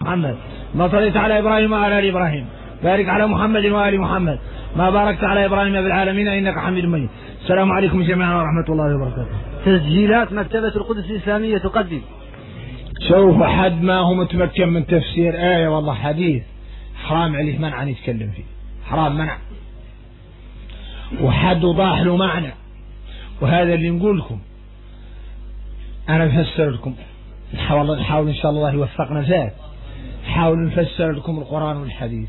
محمد ما صليت على إبراهيم وعلى آل إبراهيم بارك على محمد وآل محمد ما باركت على إبراهيم بالعالمين إنك حميد مجيد. السلام عليكم جميعا ورحمة الله وبركاته. تسجيلات مكتبة القدس الإسلامية تقدم. شوف حد ما هو متمكن من تفسير آية والله حديث حرام عليه منع يتكلم فيه، حرام منع، وحد وضاح له معنى، وهذا اللي نقول لكم. أنا بفسر لكم، نحاول إن شاء الله يوفقنا ذات، نحاول نفسر لكم القرآن والحديث.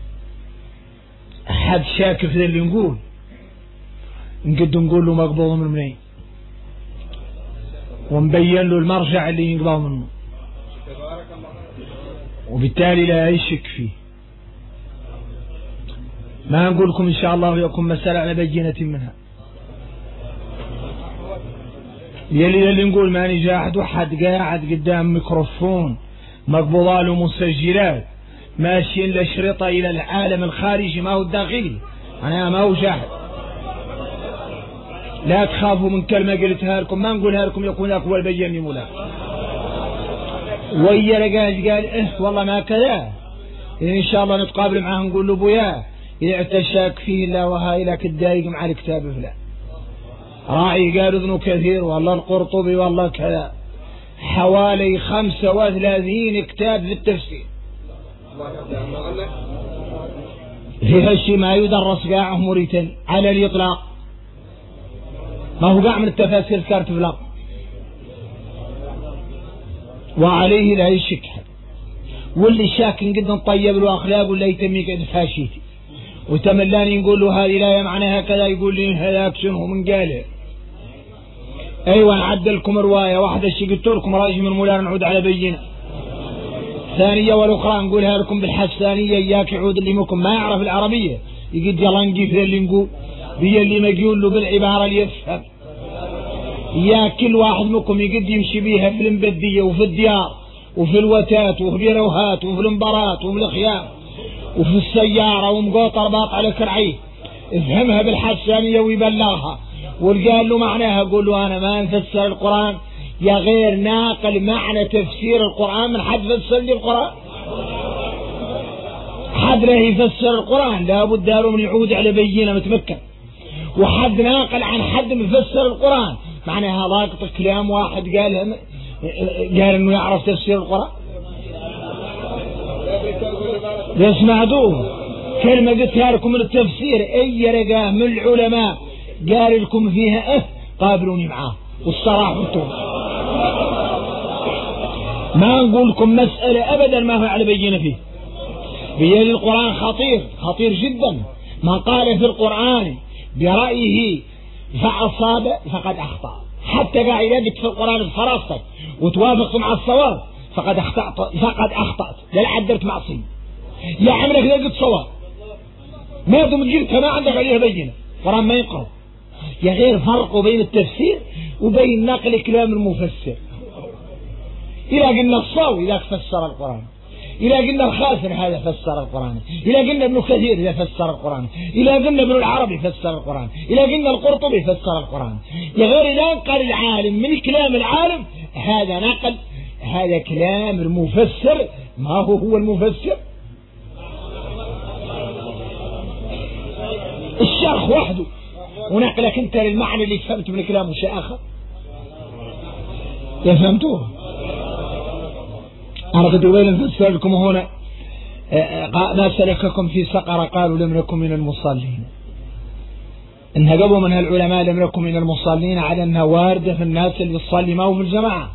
حد شاك في اللي نقول نقد نقول له مقبوض من منين، ونبين له المرجع اللي ينقبض منه، وبالتالي لا يشك فيه. ما نقول لكم إن شاء الله يكون مسألة على بينة منها. يلي اللي نقول ما نجاحد واحد قاعد قدام ميكروفون مقبوضة له مسجلات ماشيين لشرطة إلى العالم الخارجي ما هو الداخلي. أنا ما هو جاحد، لا تخافوا من كلمة قلتها لكم، ما نقولها لكم يكون أقوى البيني مولا. ويا قال والله ما كذا، إن شاء الله نتقابل معاه نقول له بويا إذا اعتشاك فيه الله وهاي لك الدايق مع الكتاب فلان راعي قالوا ابن كثير والله القرطبي والله كذا، حوالي 35 كتاب في التفسير. في هالشي ما يدرس قاعه مريتا على الإطلاق، ما هو قاع من التفاسير كارت فلاق، وعليه لا يشك. واللي شاك قد نطيب له أخلاق ولا يتميك فاشيتي وتملاني نقول له هذه لا معناها كذا، يقول لي هذاك شنو من قاله. ايوه نعدلكم روايه واحده الشي قلت لكم راجي من مولانا نعود على بينه ثانيه، والاخرى نقولها لكم بالحسانيه اياك يعود اللي منكم ما يعرف العربيه يقد يلا نقيف اللي نقول بي اللي ما يقول له بالعباره اللي يفهم. يا كل واحد منكم يقد يمشي بيها في المبديه وفي الديار وفي الوتات وفي الروهات وفي المبارات وفي الخيام وفي السيارة ومقوطر باط على كرعيه، افهمها بالحسانية ويبلغها والقال له معناها. قول له أنا ما نفسر القرآن يا غير ناقل معنى تفسير القرآن من حد فسر لي القرآن. حد له يفسر القرآن لابد له من يعود على بينة متمكن، وحد ناقل عن حد مفسر القرآن معناها ضاقط كلام واحد قال انه يعرف تفسير القرآن. يسمعوه كلمة قلتها لكم من التفسير اي رقاه من العلماء قال لكم فيها قابلوني معاه والصراحة انتم ما نقول لكم مسألة ابدا ما هو على بينة فيه. بيان القرآن خطير جدا. من قال في القرآن برأيه فأصاب فقد أخطأ، حتى قاعد يجد في القرآن بفراستك وتوافق مع الصواب فقد أخطأت لا عدلت معصية. يا عمرك لقيت صواب ما دم جلت ما عندك عليها بينة. القرآن ما يقرأ يا غير فرق بين التفسير وبين نقل كلام المفسر. إذا قلنا الصاوي إذا فسر القرآن، إذا قلنا الخاسر هذا فسر القرآن، إذا قلنا ابن كثير إذا فسر القرآن، إذا قلنا ابن العربي فسر القرآن، إذا قلنا القرطبي فسر القرآن. يا غير إذا نقل العالم من كلام العالم هذا نقل، هذا كلام المفسر. ما هو المفسر الشرح وحده، ونقلك انت للمعنى اللي فهمت من كلامه شيء آخر. يا فهمتوه؟ أنا قد أبين نفسر لكم هنا ما سلككم في سقر قالوا لم نكن من المصلين. إنها قبوا منها العلماء لم نكن من المصلين على أنها واردة في الناس اللي بتصلي ما هو في الجماعة.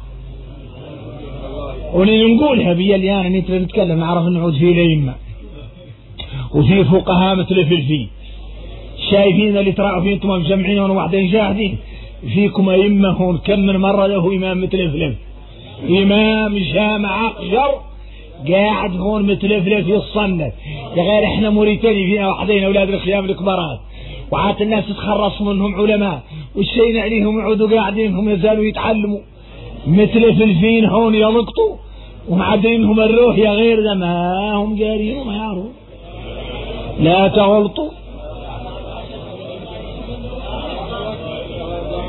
ونقولها بيا اللي أنا نتكلم نعرف نعود فيه ليمة وفي فقهاء مثل الفي شايفين اللي تراعوا فيه انتم مجمعين وحدين جاهدين فيكم أئمة هون. كم من مرة له إمام مثل فلان، إمام جامع أقجر قاعد هون مثل فلان في الصنة. يا غير احنا موريتاني فينا وحدين أولاد الخيام الكبارات وعات الناس تخرص منهم علماء والشيء عليهم يعودوا قاعدين هم يزالوا يتعلموا مثل فلفين هون يلقطوا ومعدينهم الروح. يا غير ده ما هم قارين وما يعرفوا. لا تغلطوا.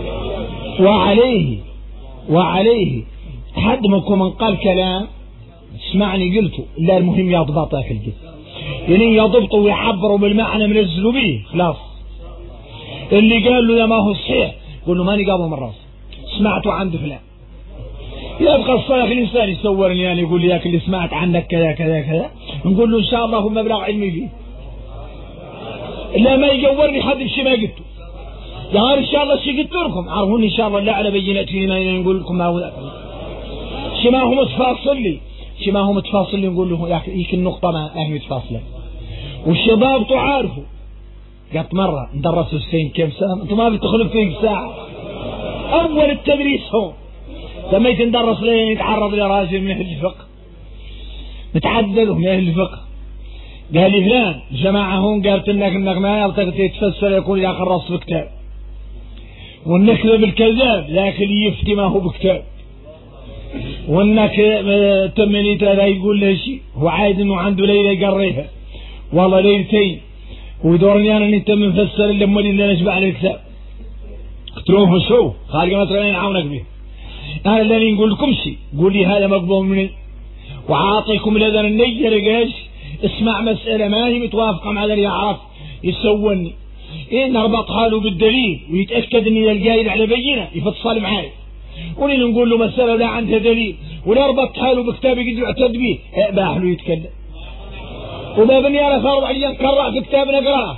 وعليه حد منكم من قال كلام اسمعني قلته لا المهم يضبطه في الجد يعني يضبطوا ويعبروا بالمعنى منزلوا به خلاص. اللي قال له يا ما هو صحيح قل له ماني قابل من راسي سمعته عند فلان. يبقى الصلاح الإنسان يصورني يعني يقول لي ياك اللي سمعت عنك كذا كذا كذا نقول له إن شاء الله هو مبلغ علمي فيه. لا ما يجورني حد بشي ما قلته يا إن شاء الله شي قلت لكم عرفوني إن شاء الله لا على بينتي ما نقول لكم ما هو شي ما هو متفاصل لي شي ما هو متفاصل لي نقول له ياك النقطة ما هي متفاصلة. والشباب تعرفوا قلت مرة ندرسوا السين كم سنة انتم ما بتدخلوا فيه ساعة. أول التدريس هو لما يتندرس لين يتعرض لراجل من أهل الفقه متعدل من أهل الفقه قال لي فلان جماعة هون قالت انك ما يلتقط يتفسر يقول يا خرص بكتاب والنكذب الكذاب لكن يفتي ما هو بكتاب وانك تمنيت لا يقول له شيء هو عايز انه عنده ليلة يقريها والله ليلتين ويدورني انا ان انت مفسر اللي امالي اللي نشبع على الكتاب. قلت لهم شو خارج مثلا يعاونك به انا اللي نقول لكم شيء قول لي هذا مقبول مني وعاطيكم الاذن النية رجاش اسمع مسألة ما هي متوافقة مع اللي يعرف يسوني نربط حاله بالدليل ويتأكد اني القايل على بينه يفصل معاي ونين نقول له مسألة لا عندها دليل ولا ربط حاله بكتاب يقدر يعتد به باح له يتكلم وما بني انا فرض علي نقرأ في كتاب نقراه.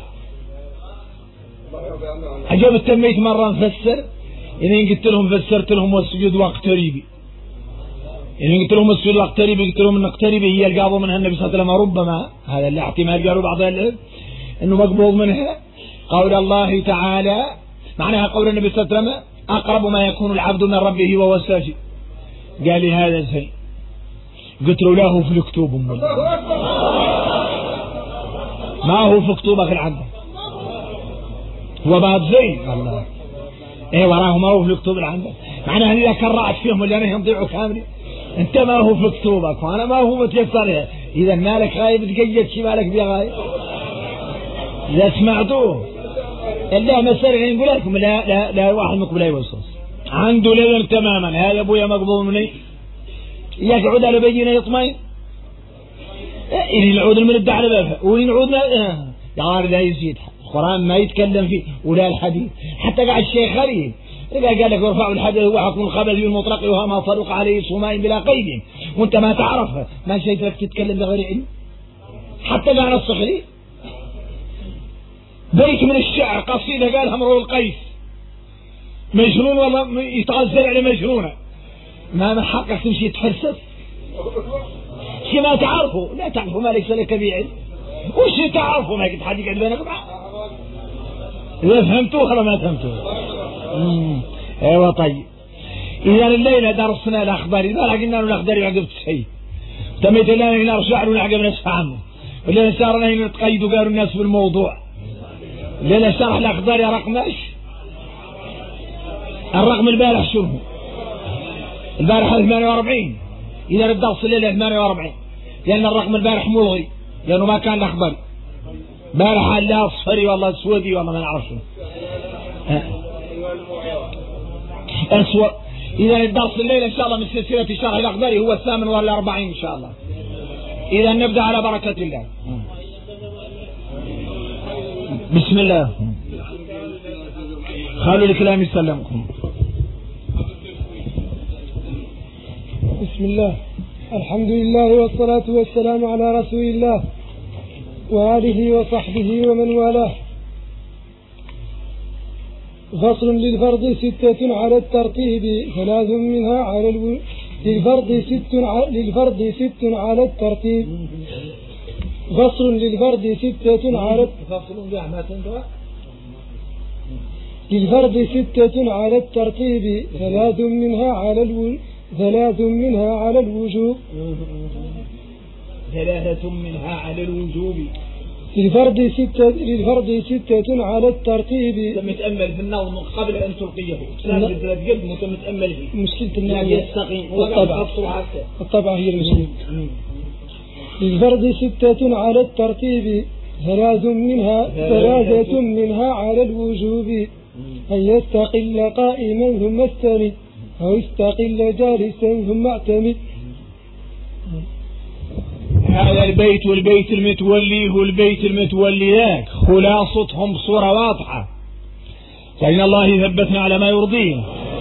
عجب تميت مرة نفسر يعني قلت لهم فسرت لهم والسجود واقتريبي يعني قلت لهم السجود واقتريبي قلت لهم ان اقتريبي هي اللي قابوا منها النبي صلى الله عليه وسلم ربما هذا اللي احتمال قالوا بعض العلم انه مقبوض منها قول الله تعالى معناها قول النبي صلى الله عليه وسلم اقرب ما يكون العبد من ربه وهو ساجد. قال لي هذا زين قلت له لا هو في الكتب ما هو في كتبك العبد هو بعد زين الله ايه وراه ما هو في الكتب العبد معناها اذا كرعت فيهم اللي انا يضيعوا كامل انت ما هو في كتبك وانا ما هو متيسر اذا مالك غايب تقيد شي مالك بيا غايب اذا سمعتوه الا مسألة نقول لكم لا واحد مقبل يوصص عنده لذن تماما هذا ابويا مقبول مني يقعد على بينه يطمئن إن العود من الدع على بابها وإن عودنا يا غار لا يزيد القرآن ما يتكلم فيه ولا الحديث حتى قاعد الشيخ غريب إذا قال لك ورفعوا الحدث هو حكم الخبث المطلق وها ما فرق عليه صومين بلا قيد وانت ما تعرفها ما شايفك تتكلم بغير علم حتى قال الصخري بيت من الشعر قصيدة قالها امرؤ القيس مجنون والله يتغزل على مجنونة ما حقك تمشي تفلسف شي ما تعرفه لا تعرفه ما ليس لك به علم وش تعرفه ما قد حد يقعد بينكم إذا فهمتوه خلا ما فهمتوه ايوه طيب إذا الليلة درسنا الأخبار إذا قلنا له الأخبار يعقب شيء تميت لنا نرجع له نعقب نسفع عنه الليلة صارنا هنا نتقيد وقالوا الناس بالموضوع الليلة شرح الأخبار يا رقم ايش الرقم البارح شو البارح 48 إذا الدرس الليلة 48 لأن الرقم البارح ملغي لأنه ما كان الأخبار بارح لا أصفري والله أسودي والله ما نعرف أسود. إذا الدرس الليلة إن شاء الله من سلسلة شرح الأخبار هو 48 إن شاء الله. إذا نبدأ على بركة الله. بسم الله خلوا الكلام يسلمكم. بسم الله الحمد لله والصلاة والسلام على رسول الله وآله وصحبه ومن والاه. فصل للفرض 6 على الترتيب 3 منها على للفرض 6 على الترتيب. فصل للفرض 6 على للفرض 6 على الترتيب 3 منها على الوجوب 3 منها على الوجوب. للفرض 6 على الترتيب. متأمل في النظم قبل أن تلقيه قدم متأمل فيه مشكلة النظم يستقيم الطبع هي المشكلة. للفرض 6 على الترتيب 3 منها على الوجوب. أن يستقل قائما ثم استند أو استقل جالسا ثم اعتمد. البيت والبيت المتوليه والبيت المتولي ذاك خلاصتهم بصورة واضحة، فإن الله يثبتنا على ما يرضيه.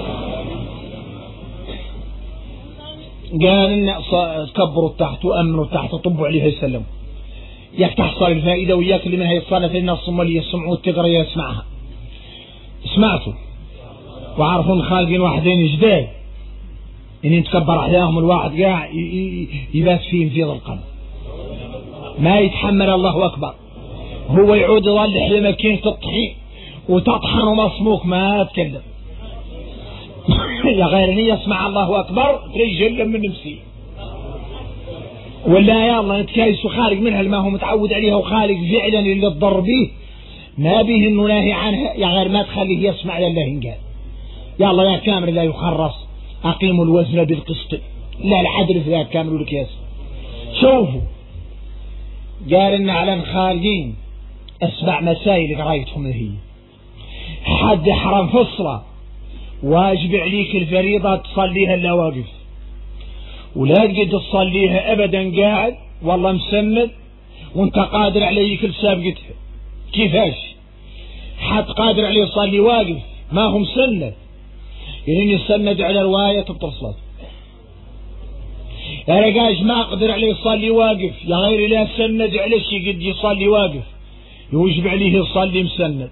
قال إن كبروا تحت وأمنوا تحت طبوا عليه السلام، ياك تحصل الفائدة وياك اللي منها يصالة الناس ثم اللي يسمعوا التقرأ يسمعها. سمعتوا وعرفوا خالقين واحدين جداد إن يتكبر عليهم الواحد قاع يبات فيهم في القلب ما يتحمل. الله أكبر. هو يعود يظل حلم كين تطحين وتطحن ومصموك ما تكلم يا غير أن يسمع الله أكبر تريجل من نفسي ولا يا الله نتكايس وخارج منها ما هو متعود عليها وخارج فعلا اللي تضر به ما به انه ناهي عنها يا غير ما تخليه يسمع لله قال يا الله يا كامل لا يخرص أقيموا الوزن بالقسط لا العدل في ذاك كامل والكياس. شوفوا قال إن على الخارجين أسبع مسائل قريتهم هي حد حرم فصلة واجب عليك الفريضة تصليها إلا واقف ولا تقدر تصليها أبدا قاعد والله مسند وانت قادر عليك لسابقتها. كيفاش حد قادر عليه يصلي واقف ما هم مسند يعني يسند على رواية التصلات يا رجاج ما أقدر عليه يصلي واقف يا غير لا سند على شيء قد يصلي واقف يوجب عليه يصلي مسند.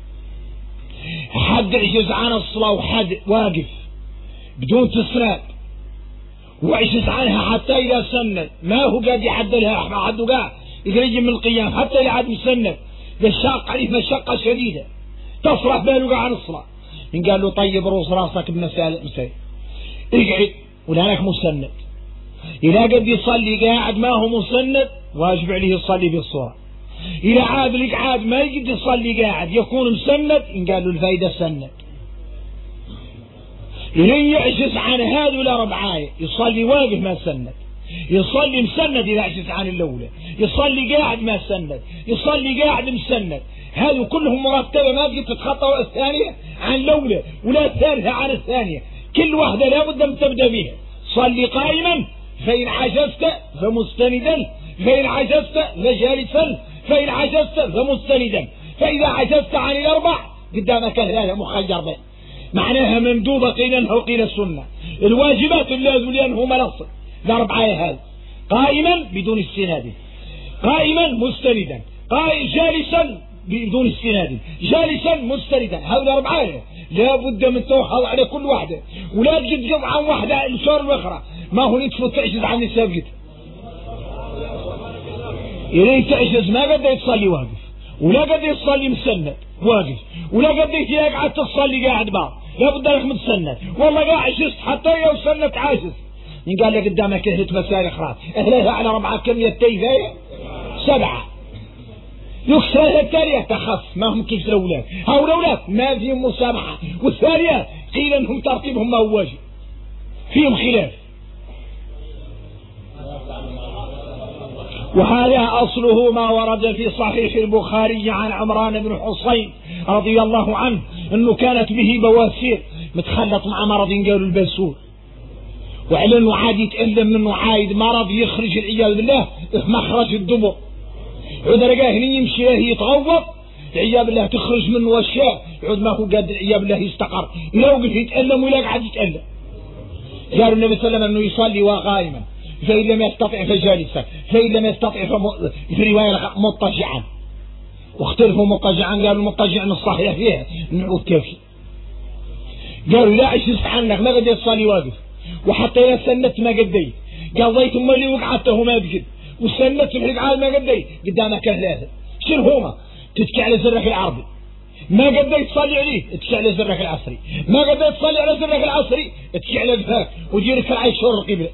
حد عجز عن الصلاة وحد واقف بدون تسراب وعجز عنها حتى إذا سند ما هو قاد يحدلها ما حد قاع يقرج من القيام حتى إذا عاد مسند بالشاق عليه مشقة شديدة تصرح باله عن الصلاة إن قال له طيب روس راسك بمسائل اقعد ولا لك مسند إذا قد يصلي قاعد ما هو مسند واجب عليه يصلي بالصورة. إذا عاد لك عاد ما يقدر يصلي قاعد يكون مسند إن قال له الفايدة سند. إذا يعجز عن هذا ولا ربعاية يصلي واقف ما سند يصلي مسند إذا عجز عن الأولى يصلي قاعد ما سند يصلي قاعد مسند هذه كلهم مرتبة ما تقدر تتخطى الثانية عن الأولى ولا الثالثة عن الثانية كل واحدة لابد أن تبدأ بها. صلي قائما فإن عجزت فمستندا فإن عجزت فجالسا فإن عجزت فمستندا فإذا عجزت عن الأربع قدامك هذا مخير به معناها مندوبة قيل أنه وقيل السنة. الواجبات اللازم لأنه منص الأربعة هذا قائما بدون استناد قائما مستندا جالسا بدون استناد جالسا مستندا هذا الأربعة لا بد من توحظ على كل واحدة ولا تجد عن واحدة الشهر الأخرى ما هو نتفوت تعجز عن السابقة. إذا تعجز ما قد يتصلي واقف ولا قد يتصلي مسند واقف ولا قد يقعد تصلي قاعد بعض لا بد لك متسند والله قاعد عجزت حتى لو سنت عاجز إن قال لك قدامك أهلة مسائل أخرى أهلها على ربعة كمية تيفاية 7 يكسرها التالية تخف ما هم كيف الأولاد هؤلاء الأولاد ما فيهم مسامحة والثانية قيل أنهم ترتيبهم ما هو واجب فيهم خلاف. وهذا أصله ما ورد في صحيح البخاري عن عمران بن حصين رضي الله عنه أنه كانت به بواسير متخلط مع مرض قالوا الباسور وعلى أنه عاد يتألم منه عايد مرض يخرج العياذ بالله مخرج الدبر عود رقاه يمشي يتغوط العياذ بالله تخرج منه أشياء عود ما هو قادر العياذ بالله يستقر لا وقف يتألم ولا قاعد يتألم. قالوا النبي صلى الله عليه وسلم أنه يصلي وقائما فإن لم يستطع فجالسا فإن لم يستطع في رواية مضطجعا واختلفوا مضطجعا قالوا المضطجع الصحيح فيها نعود كافي. قالوا لا عجزت عنك ما قد يصلي واقف وحتى إذا سنت ما قديت قال ضيت أم اللي وقعته ما بقد وسنت في الحقعاد ما قديت قدامك ثلاثة شنو هما تتكي على زرك العربي ما قديت تصلي عليه اتكي على زرك العصري ما قديت تصلي على زرك العصري اتكي على الفاك وجيرك العيش شهر القبلة.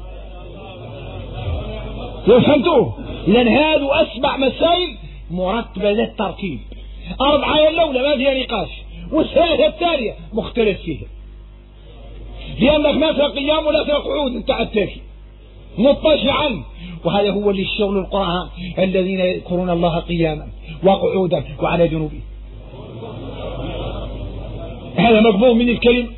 فهمتوه؟ لأن هذا أسبع مسائل مرتبة للترتيب 4 الأولى ما فيها نقاش والثالثة التالية مختلف فيها لأنك ما فيها قيام ولا فيها قعود انت عتاكي مضطجعا وهذا هو اللي الشغل القرآن الذين يذكرون الله قياما وقعودا وعلى جنوبه. هذا مقبول من الكلمة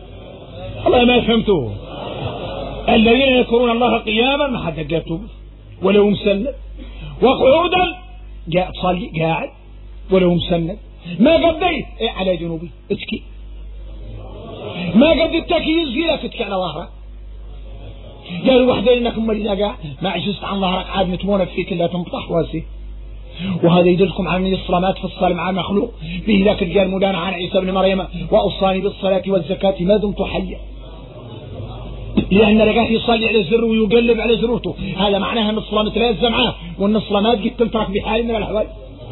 الله ما فهمتوه. الذين يذكرون الله قياما ما حد قاتوا ولو مسند، وقعودا تصلي قاعد ولو مسند. ما قديت على جنوبي اتكي، ما قد التكييز لك اتكي على ظهرك. قالوا وحده انك مريض قاعد ما عجزت عن ظهرك عاد نتمونك فيك الا تنطح واسي. وهذا يدلكم على ان الصلاه في الصلاه مع المخلوق. به ذاك الرجال مولانا عن عيسى بن مريم واوصاني بالصلاه والزكاه ما دمت حيا، لأن رجعت يصلي على الزر ويقلب على زروته. هذا معناها أن الصلاة متلازمة معاه، وأن الصلاة ما تجي تترك بحال من الأحوال.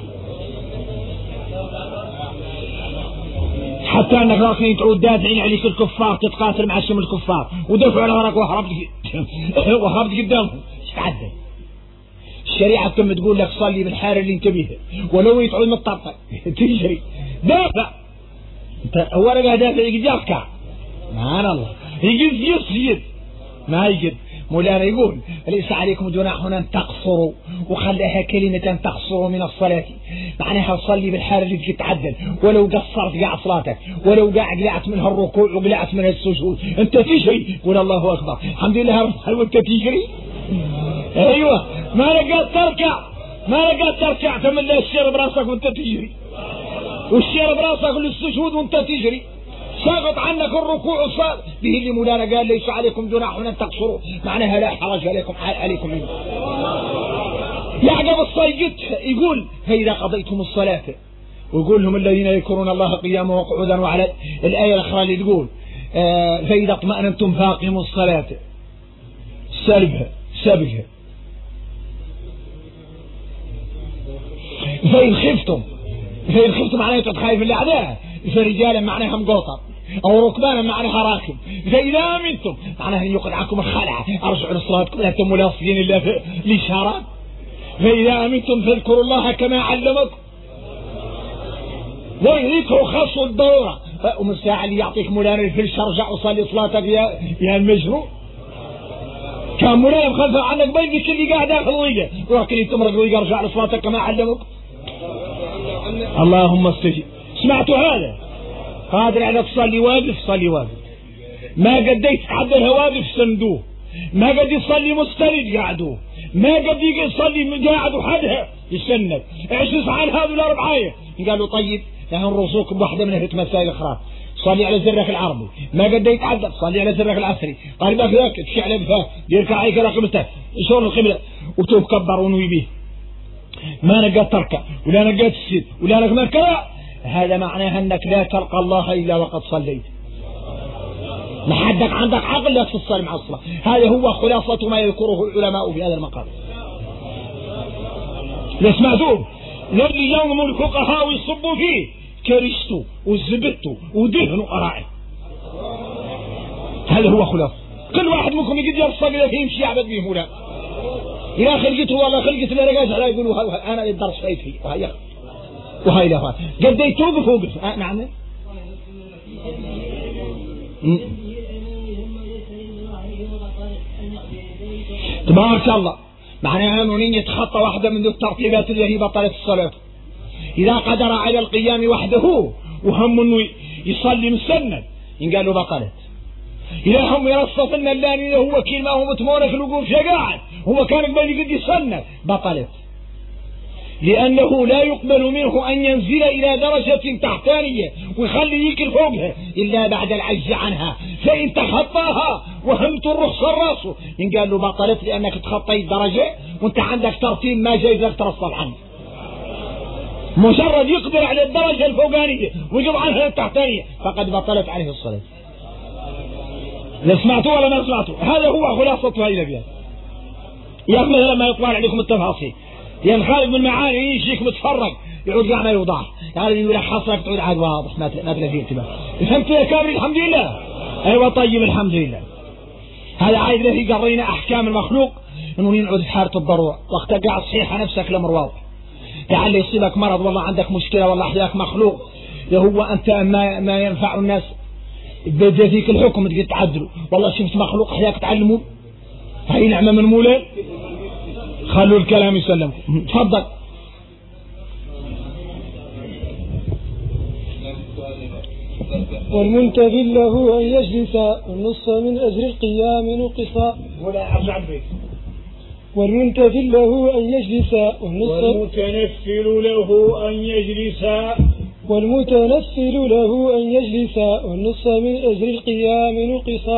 حتى أنك راكين تعود دافعين عليك الكفار تتقاتل مع الشم الكفار ودفعوا على وراك وهربت قدامهم. ايش تعدل؟ الشريعة كم تقول لك صلي بالحارة اللي انت بيها ولو يتعود متطرطق تجري دافع. انت أولا قاعد دافع يجاك سبحان الله، يجد ما يجد. مولانا يقول ليس عليكم جناح أن تقصروا، وخليها كلمة تقصروا من الصلاة، معناها صلي بالحال اللي تتعدل ولو قصرت قاع صلاتك، ولو قلعت منها الركوع وقلعت منها السجود انت تجري قول الله اكبر الحمد لله وانت تجري. ايوه ما لقيت تركع تملى الشير براسك وانت تجري، والشير براسك للسجود وانت تجري، ساقط عنك الركوع والصلاة. به اللي مولانا قال ليس عليكم جناح أن تقصروا، معناها لا حرج عليكم منه. يعقب الصيد يقول فإذا قضيتم الصلاة، ويقول لهم الذين يذكرون الله قياما وقعودا، وعلى الآية الأخرى اللي تقول فإذا اطمأننتم فأقيموا الصلاة سبها فإن خفتم معناها تتخايف الأعداء، فرجالا معناها مقوطر، أو ركبانا معناها راكب. فإذا آمنتم معناها أن يقنعكم الخلعة أرجعوا لصلاتكم لا تموا لاصقين إلا في الإشارات. فإذا آمنتم فاذكروا الله كما علمكم وذكروا خاص الضرورة. ومن الساعة اللي يعطيك مولانا الفلش ارجع وصلي صلاتك يا المجنون. كان مولانا مخلفة عنك بيدك اللي قاعد داخل الضيقة، ولكن تمرق الضيقة ارجع لصلاتك كما علمك. اللهم استجب. سمعتوا هذا؟ قادر على تصلي واقف صلي واقف، ما قديت تعدلها واقف سندوه، ما قد يصلي مستند قعدوه، ما قد يصلي قاعد وحدها يسند. اعجز عن هذا الأربعية. قالوا طيب لهم رسوك بواحدة من هيك مسائل أخرى، صلي على زرك العربي، ما قد يتعدل صلي على زرك العصري، قال باك ذاك تشعل بها يركع عليك رقبته شلون القبلة وتوب كبر ونوي به، ما نقات تركع ولا نقات تسجد ولا نقات مركع. هذا معناه أنك لا تلقى الله إلا وقد صليت. ما حدك عندك عقل لا تفصل مع الصلاة. هذا هو خلاصة ما يذكره العلماء في هذا المقام. لا سمعتوه الذي يوم الفقهاء يصبوا فيه كرشتوا وزبدتوا ودهنوا أرائه. هذا هو خلاص. كل واحد منكم يقدر يرصق إذا فيه يمشي يعبد به مولا إذا خلقته والله خلقت لا رجاج على يقولوا أنا الدرس فايت فيه وهاي لا قد توقف نعم تبارك الله. معناها أنه يتخطى واحدة من الترتيبات اللي هي بطلت الصلاة. إذا قدر على القيام وحده وهم أنه يصلي مسند قال له بطلت. إذا هم يرصفن اللاني هو كلمة هو متمونك الوقوف شقاعد هو كان قبل قد يصنف بطلت، لأنه لا يقبل منه أن ينزل إلى درجة تحتانية ويخلي يكل فوقها إلا بعد العجز عنها. فإن تخطاها وهمت الرخصة الراسه إن قال له بطلت لأنك تخطيت درجة وانت عندك ترتيب ما جايز لك ترصف عنه. مجرد يقدر على الدرجة الفوقانية ويقض عنها التحتانية فقد بطلت عليه الصلاة. لا سمعتوا ولا ما سمعتوا؟ هذا هو خلاصة هذه الأبيات. يا أخي مثلا ما يطلع عليكم التفاصيل لأن خالد من معاني يجيك متفرق يعود قاع ما يوضح هذا يقول لك حصلك تعود عاد واضح ما تلاقي فيه انتباه. فهمت يا كامل الحمد لله؟ أيوة طيب الحمد لله. هذا عايز له قرينا أحكام المخلوق إنه ينعود في حالة الضرورة وقت قاعد صحيحة نفسك لأمر واضح. لعل يصيبك مرض والله عندك مشكلة والله أحياك مخلوق هو أنت ما ينفع الناس بدأ فيك الحكم تقول تعدلوا والله شفت مخلوق أحياك تعلموا هاي نعمة من مولاي. خلوا الكلام يسلمكم. تفضل. والمنتبه له أن يجلس النص من أجل القيام نقصا والمنتفل له أن يجلس والمتنفل له أن يجلس والنص من أجر القيام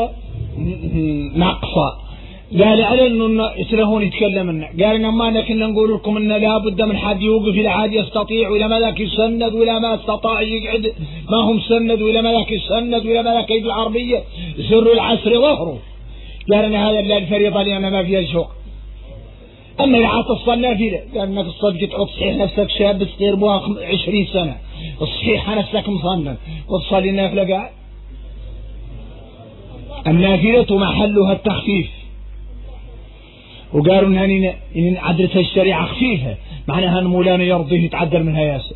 نقصا. قال على انه يسلهون يتكلم قال ان ما لكن نقول لكم ان لابد من حد يوقف الى حد يستطيع ولا ما ذاك يسند ولا ما استطاع يقعد ما هم سند ولا ما ذاك يسند ولا ما ذاك يد العربيه سر العسر ظهره. قال ان هذا لا الفريضه لان ما فيها شوق. اما اذا عاد تصلى فيه قال انك الصدق تعود صحيح نفسك شاب صغير بها 20 سنه الصحيح نفسك مصنن وتصلي النافله قاعد. النافله محلها التخفيف وقالوا ان عدلة الشريعة خفيفة معناها ان مولانا يرضيه يتعدل منها ياسر.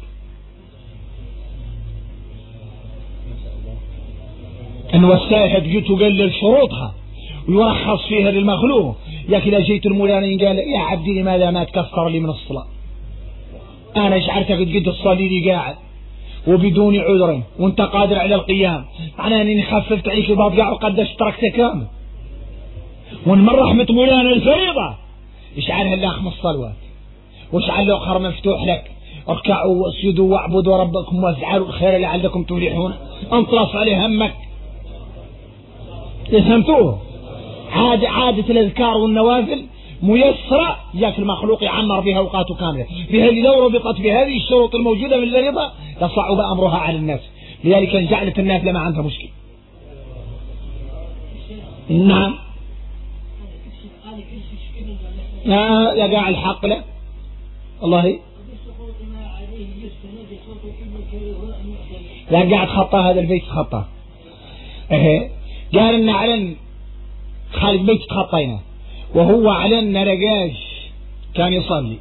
ان والسائحة جيت وقلل شروطها ويرخص فيها للمخلوق. لكن اذا جيت المولانا قال يا عبدي لماذا ما تكثر لي من الصلاة انا شعرتك تقد تصلي لي قاعد وبدون عذر وانت قادر على القيام معناها اني خففت عليك الباب قاعد وقدش تركته كامل. ومن رحمة مولانا الفريضة يشعلها الله 5 صلوات ويشعل له آخر مفتوح لك اركعوا واسجدوا واعبدوا ربكم وافعلوا الخير لعلكم تفلحون انطلس عليه همك. فهمتوه؟ عادة الأذكار والنوافل ميسرة ياك المخلوق يعمر بها أوقاته كاملة بها لو ربطت بهذه الشروط الموجودة من الفريضة لصعب أمرها على الناس. لذلك جعلت النافلة ما عندها مشكلة. نعم لا قاع الحق له والله لا قاعد خطاه هذا البيت خطاه. قال ان علن خالد بيت تخطينا وهو علن رقاش كان يصلي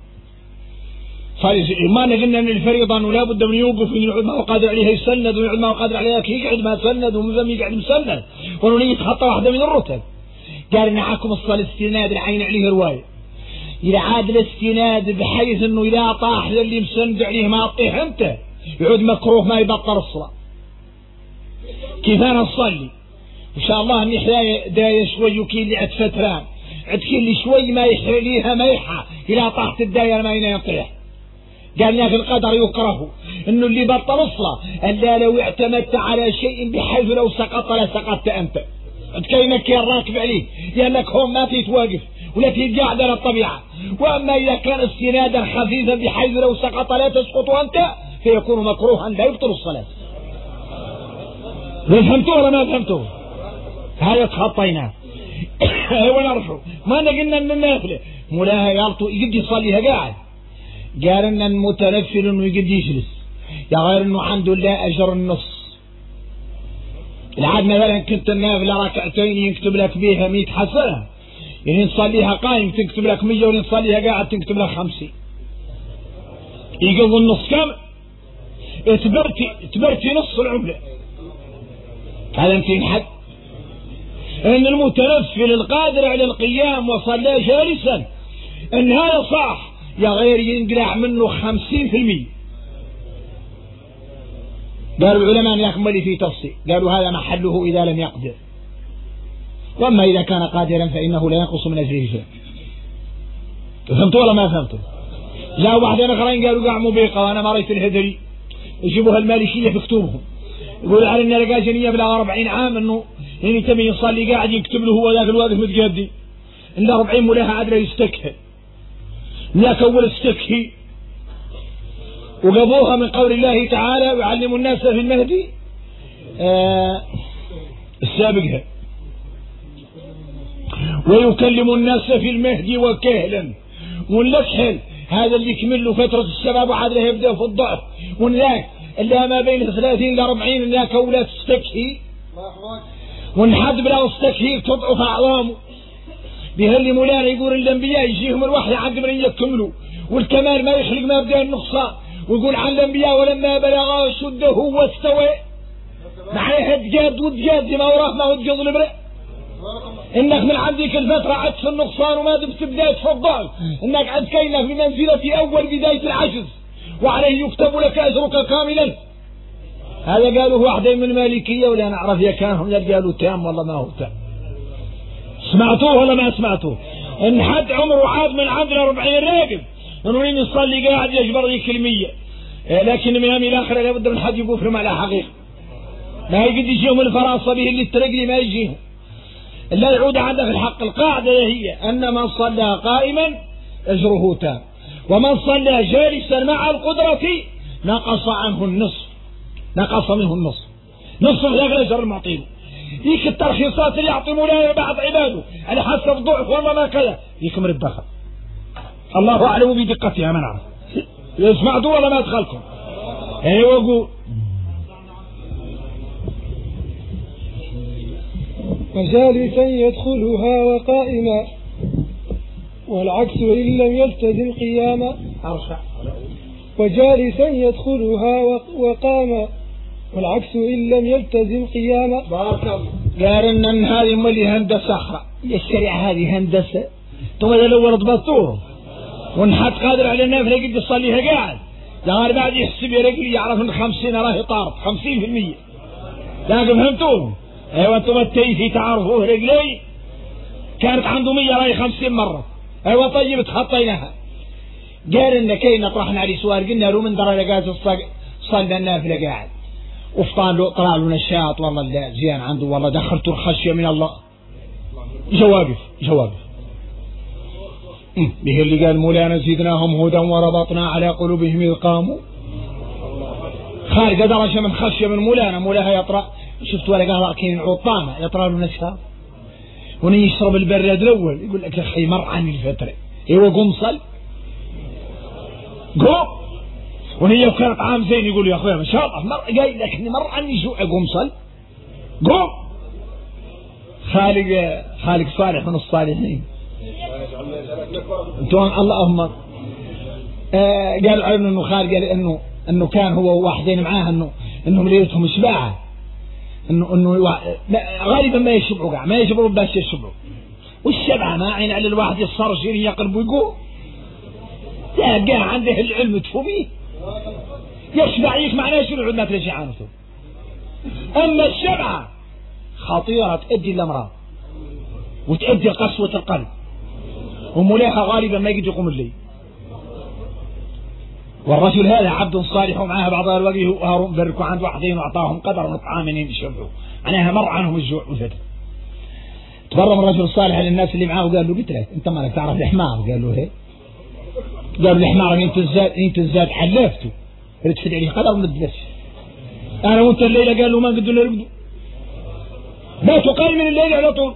ما قلنا من الفريضة انه لا بد من يوقف من يقعد ما هو قادر عليها يسند ويقعد ما هو قادر عليها يقعد ما سند ومذم يقعد مسند وانه يتخطى واحدة من الرتب. قال ان عاكم الصلاة استناد العين عليه رواية إذا عاد الاستناد بحيث انه اذا طاح للي مسند عليه ما اطيح انت يعود مكروه ما يبطل الصلاة. كيف انا اصلي ان شاء الله اني داية شوي وكيل لي عد فتران عد كيل شوي ما يحري ليها ما يحى اذا طاحت الداية ما يطيح. قال لنا في القدر يكره انه اللي بطل الصلاة الا لو اعتمدت على شيء بحيث لو سقط لسقطت انت عد كينك يا الراكب عليه لانك هم ما تتواقف ولا تتقاعد على الطبيعة. واما اذا كان استنادا خفيفا بحيث لو سقط لا تسقط انت فيكون مكروها لا يبطل الصلاة. فهمتوه ولا ما فهمتوه؟ هذا تخطيناه ونرفعه ما قلنا ان النافلة مولاها يالطو يقد يصليها قاعد. قال ان المتنفل انه يقد يجلس يا غير انه الحمد لله اجر النص. العاد مثلا كنت النافلة ركعتين يكتب لك بيها 100 حسنة يعني نصليها قائم تكتب لك 100 ونصليها قاعد تكتب لك 50 يقضي النص كم تبرتي نص العملة. هذا انت حد ان المتنفل القادر على القيام وصلى جالسا ان هذا صح يا غير ينقلع منه 50%. قالوا العلماء يكمل في تفصيل قالوا هذا محله اذا لم يقدر واما اذا كان قادرا فانه لا ينقص من اجره شيء. فهمتوا ولا ما فهمتوا؟ جاءوا بعدين اخرين قالوا قاع مبيقه وانا ما رأيت الهدري يجيبوها المالكيه في كتبهم يقول على ان رقاجنيه بلا 40 عام انه يعني تبي يصلي قاعد يكتب له هو ذاك الواقف متقدي ان 40 ملاها عدله يستكهل ذاك اول استكهي وقضوها من قول الله تعالى ويعلم الناس في المهدي السابقها ويكلم الناس في المهدي وكهلا واللكحل هذا اللي يكمل له فترة الشباب وعاد له يبدأ في الضعف ونذاك اللي ما بين 30 إلى 40 ذاك ولا تستكهي ونحد بلا استكهي تضعف أعظامه. بهاللي مولانا يقول الأنبياء يجيهم الوحي عقب من يكملوا والكمال ما يخلق مبدأ النقصان ويقول عن الأنبياء ولما بلغ شده واستوى معناها تجاد وتجاد ما وراه ما هو تجاد الامرئ انك من عندك الفترة عدت في النقصان وما دبت بداية في الضعف انك عد كينك بمنزلة اول بداية العجز وعليه يكتب لك اجرك كاملا. هذا قالوا واحدين من المالكية ولا نعرف يا كانهم قالوا تام والله ما هو تام. سمعتوه ولا ما سمعتوه؟ ان حد عمره عاد من عندنا 40 راكب نريد نصلي قاعد يجبر ذيك المية، لكن من يوم الاخره لابد من حد يقفهم على حقيقه، ما يقد يجيهم الفراسه به اللي الترقلي ما يجيهم الا يعود عنده في الحق. القاعده هي ان من صلى قائما اجره تام، ومن صلى جالسا مع القدره نقص عنه النصف، نقص منه النصف، نصف ذاك الاجر المعطيه. ذيك الترخيصات اللي يعطي مولانا بعض عباده على حسب ضعف والله ما كذا ذيك من الدخل، الله اعلم بدقتها ما نعرف. سمعتوا ولا ما ادخلكم؟ ايوه قول. وجالسا يدخلها وقائما والعكس إن لم يلتزم قياما. وجالسا يدخلها وقاما والعكس إن لم يلتزم قياما. بارك الله. قال ان هذه مولي هندسه اخرى، الشريعه هذه هندسه ثم الاول ضبطوه ونحط قادر على النافله قد يصليها قاعد، قال بعد يحسب يا رجل يعرف ان 50 راه طارت 50%. لكن فهمتوا؟ ايوه انتم التيفي تعرفوه رجلي كانت عنده 100 راهي 50 مره. ايوه طيب تخطيناها. قال ان كاين طرحنا عليه سؤال قلنا له من درى لقاز صلى النافله قاعد وفطان له طلع له نشاط والله لا زين عنده والله دخلته الخشيه من الله. جوابه به اللي قال مولانا زدناهم هدى وربطنا على قلوبهم إذ قاموا. خارج درجة من خشية من مولاها يطرأ. شفت ولا قال راكين عطامة يطرأ له نشاط وني يشرب البراد الأول يقول لك يا أخي مر عني الفترة. ايوه قوم صل قوم. وهي كانت عام زين يقول يا أخويا ما شاء الله قايل لك مر عني جوع قوم صل قوم. خالق صالح من الصالحين انتم اللهم قالوا عنه انه خالق قال انه كان هو وواحدين معاه انهم ليلتهم شباعه انه غالبا ما يشبعوا قاع ما يشبعوا باش يشبعوا والشبعه ما عين على الواحد يصر شيء يقرب ويقول لا قاع عنده العلم تفهميه يشبع يك معناه شنو ما تلاقي عنه. اما الشبعه خطيره تؤدي الامراض وتؤدي قسوه القلب ومولاها غالبا ما يقدر يقوم الليل. والرجل هذا عبد صالح ومعها بعض الوجه وهارون بركوا عند واحدين واعطاهم قدر من طعام يشبعوا معناها مر عنهم الجوع والفتر. تبرم الرجل الصالح للناس اللي معاه وقال له قلت لك انت مالك تعرف الحمار؟ قال له هي. قال له الحمار انت زاد حلفته تفد عليه قدر من الدلس انا وانت الليله. قال له ما قدرنا نرقدوا باتوا قال من الليل على طول.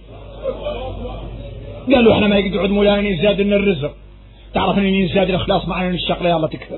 قال له احنا ما يقدر مولانا يزاد لنا الرزق تعرف ان يزاد الاخلاص معنا الشغله يلا تكفر.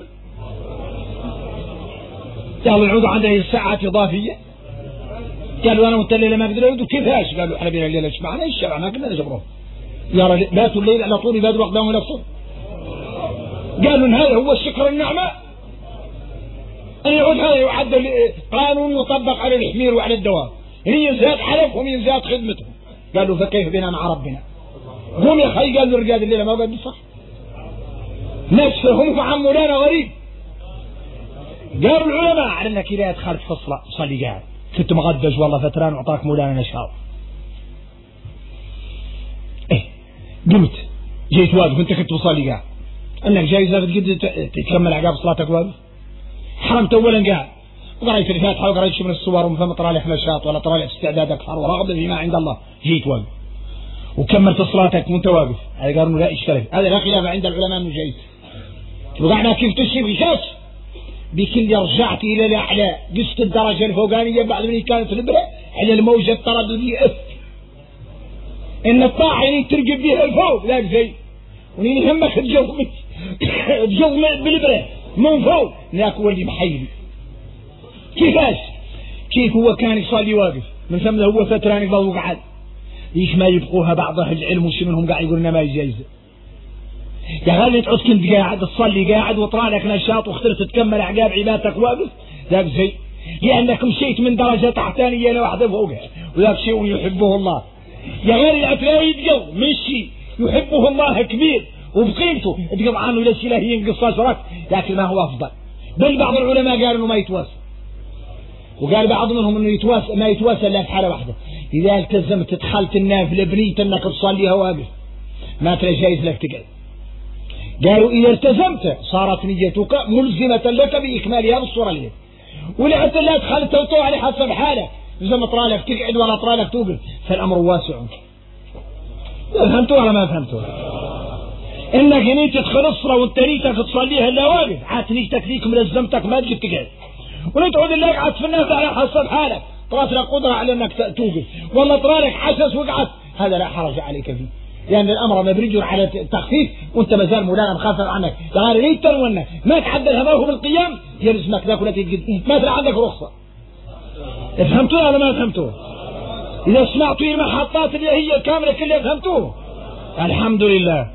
قالوا نعود عنده ساعات اضافيه. قالوا انا وانت الليله ما قدرنا نرقدوا كيفاش؟ قالوا احنا بينا الليله ايش معنا الشبع ما قدرنا نجبره يا باتوا الليل على طول يبادروا اقدامهم نفسهم. قالوا ان هذا هو الشكر النعمه ان يعود هذا يعد قانون يطبق على الحمير وعلى الدواب ان يزاد حلفهم يزاد خدمتهم. قالوا فكيف بنا مع ربنا؟ هم يا اخي قالوا الرجال الليله ما قالوا صح ناس فهموا عن مولانا غريب. قالوا العلماء على انك اذا دخلت في الصلاه صلي قاعد كنت مغدج والله فتران وعطاك مولانا نشاط قمت جيت واقف انت كنت تصلي قاعد انك جايز تقدر تكمل عقاب صلاتك واقف حرمت اولا قاعد وقريت الفاتحه وقريت شيء من الصور وما طلع لك نشاط ولا طلع لك استعداد اكثر ورغبه فيما عند الله جيت واقف وكملت صلاتك وانت واقف. هذا قالوا لا اشترك هذا لا خلاف عند العلماء انه جيد. وقعنا كيف تشي بشاش بكل رجعت الى الاعلى قست الدرجه الفوقانيه بعد من كانت الابره على الموجه التردديه ان الطاعه يعني ترقب بها الفوق لا زي ونين يهمك تجوم بالابره من فوق ذاك هو اللي محيلي. كيفاش؟ كيف هو كان يصلي واقف من ثم هو فتران يقبض وقعد ليش ما يبقوها بعض اهل العلم وشي منهم قاعد يقولون ما يجيزه. يا غالي تعود كنت قاعد تصلي قاعد وطلع لك نشاط واخترت تكمل اعقاب عبادتك واقف ذاك زي لانك مشيت من درجه تحتانيه لواحده فوقها وذاك شيء يحبه الله. يا غالي العتلاقي يتقض من شيء يحبه الله كبير وبقيمته تقض عنه الى شيء لا ينقص اشرك لكن ما هو افضل. بل بعض العلماء قالوا انه ما يتواسى وقال بعض منهم انه يتواسى ما يتواسى الا في حاله واحده اذا التزمت دخلت النافله بنيت انك تصليها واقف ما ترى جايز لك تقعد. قالوا إذا التزمت صارت نيتك ملزمة لك بإكمال هذه الصورة ليه. ولعت لا تخلي توطو على حسب حالك، إذا ما طرالك تقعد ولا طرالك توقف، فالأمر واسع. فهمتوا ولا ما فهمتوا؟ إنك نيت تدخل الصلاة وأنت نيتك تصليها إلا واقف، عاد نيتك ذيك ملزمتك ما تجي تقعد. ولا تعود إلا قعدت في الناس على حسب حالك، طرات لك قدرة على إنك توقف، ولا طرالك حسس وقعت، هذا لا حرج عليك فيه. لأن الأمر مبرج على التخفيف وأنت مازال مولانا مخفف عنك، تعال ريت تنونا ما تحدث همه بالقيام يلزمك ذاك ولا تجد ما ترى عندك رخصة. فهمتوها ولا ما فهمتوها؟ إذا سمعتوا المحطات اللي هي الكاملة كلها فهمتوه؟ الحمد لله.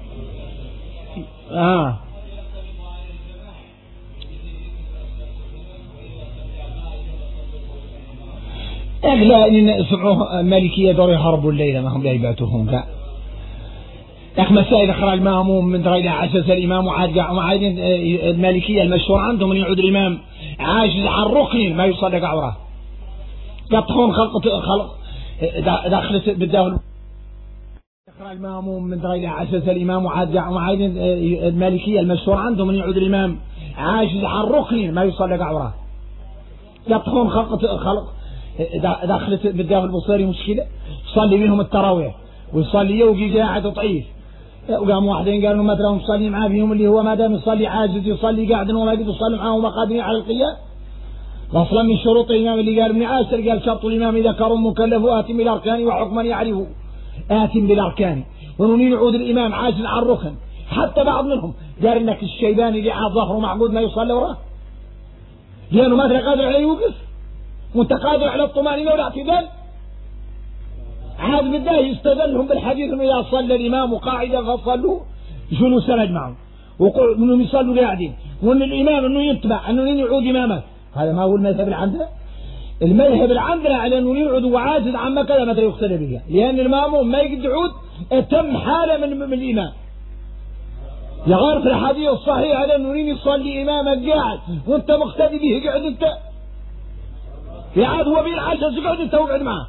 لا إن سمعوه مالكية دور يهربوا الليلة ما هم لا يبعتوهم كا. لكن مسائل أخرى المأموم من غير عجز الإمام وعاد المالكية المشهور عندهم من يعود الإمام عاجز عن ركن ما يصلي قعوره. يطحون خلق داخلة بالداخل. أخرى المأموم من غير عجز الإمام وعاد المالكية المشهور عندهم من يعود الإمام عاجز عن ركن ما يصلي قعوره. يطحون خلق داخلة بالداخل البصري مشكلة. يصلي بينهم التراويح ويصلي ويجي قاعد ضعيف، وقاموا واحدين قالوا مثلا مصلي معاه فيهم اللي هو ما دام يصلي عاجز يصلي قاعد وما يقدر يصلي معاهم قادرين على القيام. اصلا من شروط الامام اللي قال ابن عاشر قال شرط الامام اذا كرم مكلف اتم بالاركان وحكما يعرفه اتم بالاركان، ونريد يعود الامام عاجز عن الركن. حتى بعض منهم قال انك الشيباني اللي عاد ظهره معقود ما يصلي وراه لانه ما قادر عليه يوقف وانت قادر على الطمانينه والاعتدال. عاد بالله يستدلهم بالحديث انه اذا صلى الامام قاعدا فصلوا جلوسا معه، وانهم يصلوا قاعدين، وان الامام انه يتبع انه يعود امامه. هذا ما هو المذهب اللي عندنا. المذهب اللي عندنا على انه يعود وعاجز عما كذا متى يقتدى به، لان الماموم ما يقدر يعود اتم حاله من الامام. يغير في الحديث الصحيح على انه يصلي امامك قاعد وانت مقتدي به قاعد انت. يعاد هو بالعجز قاعد انت وقعد معه.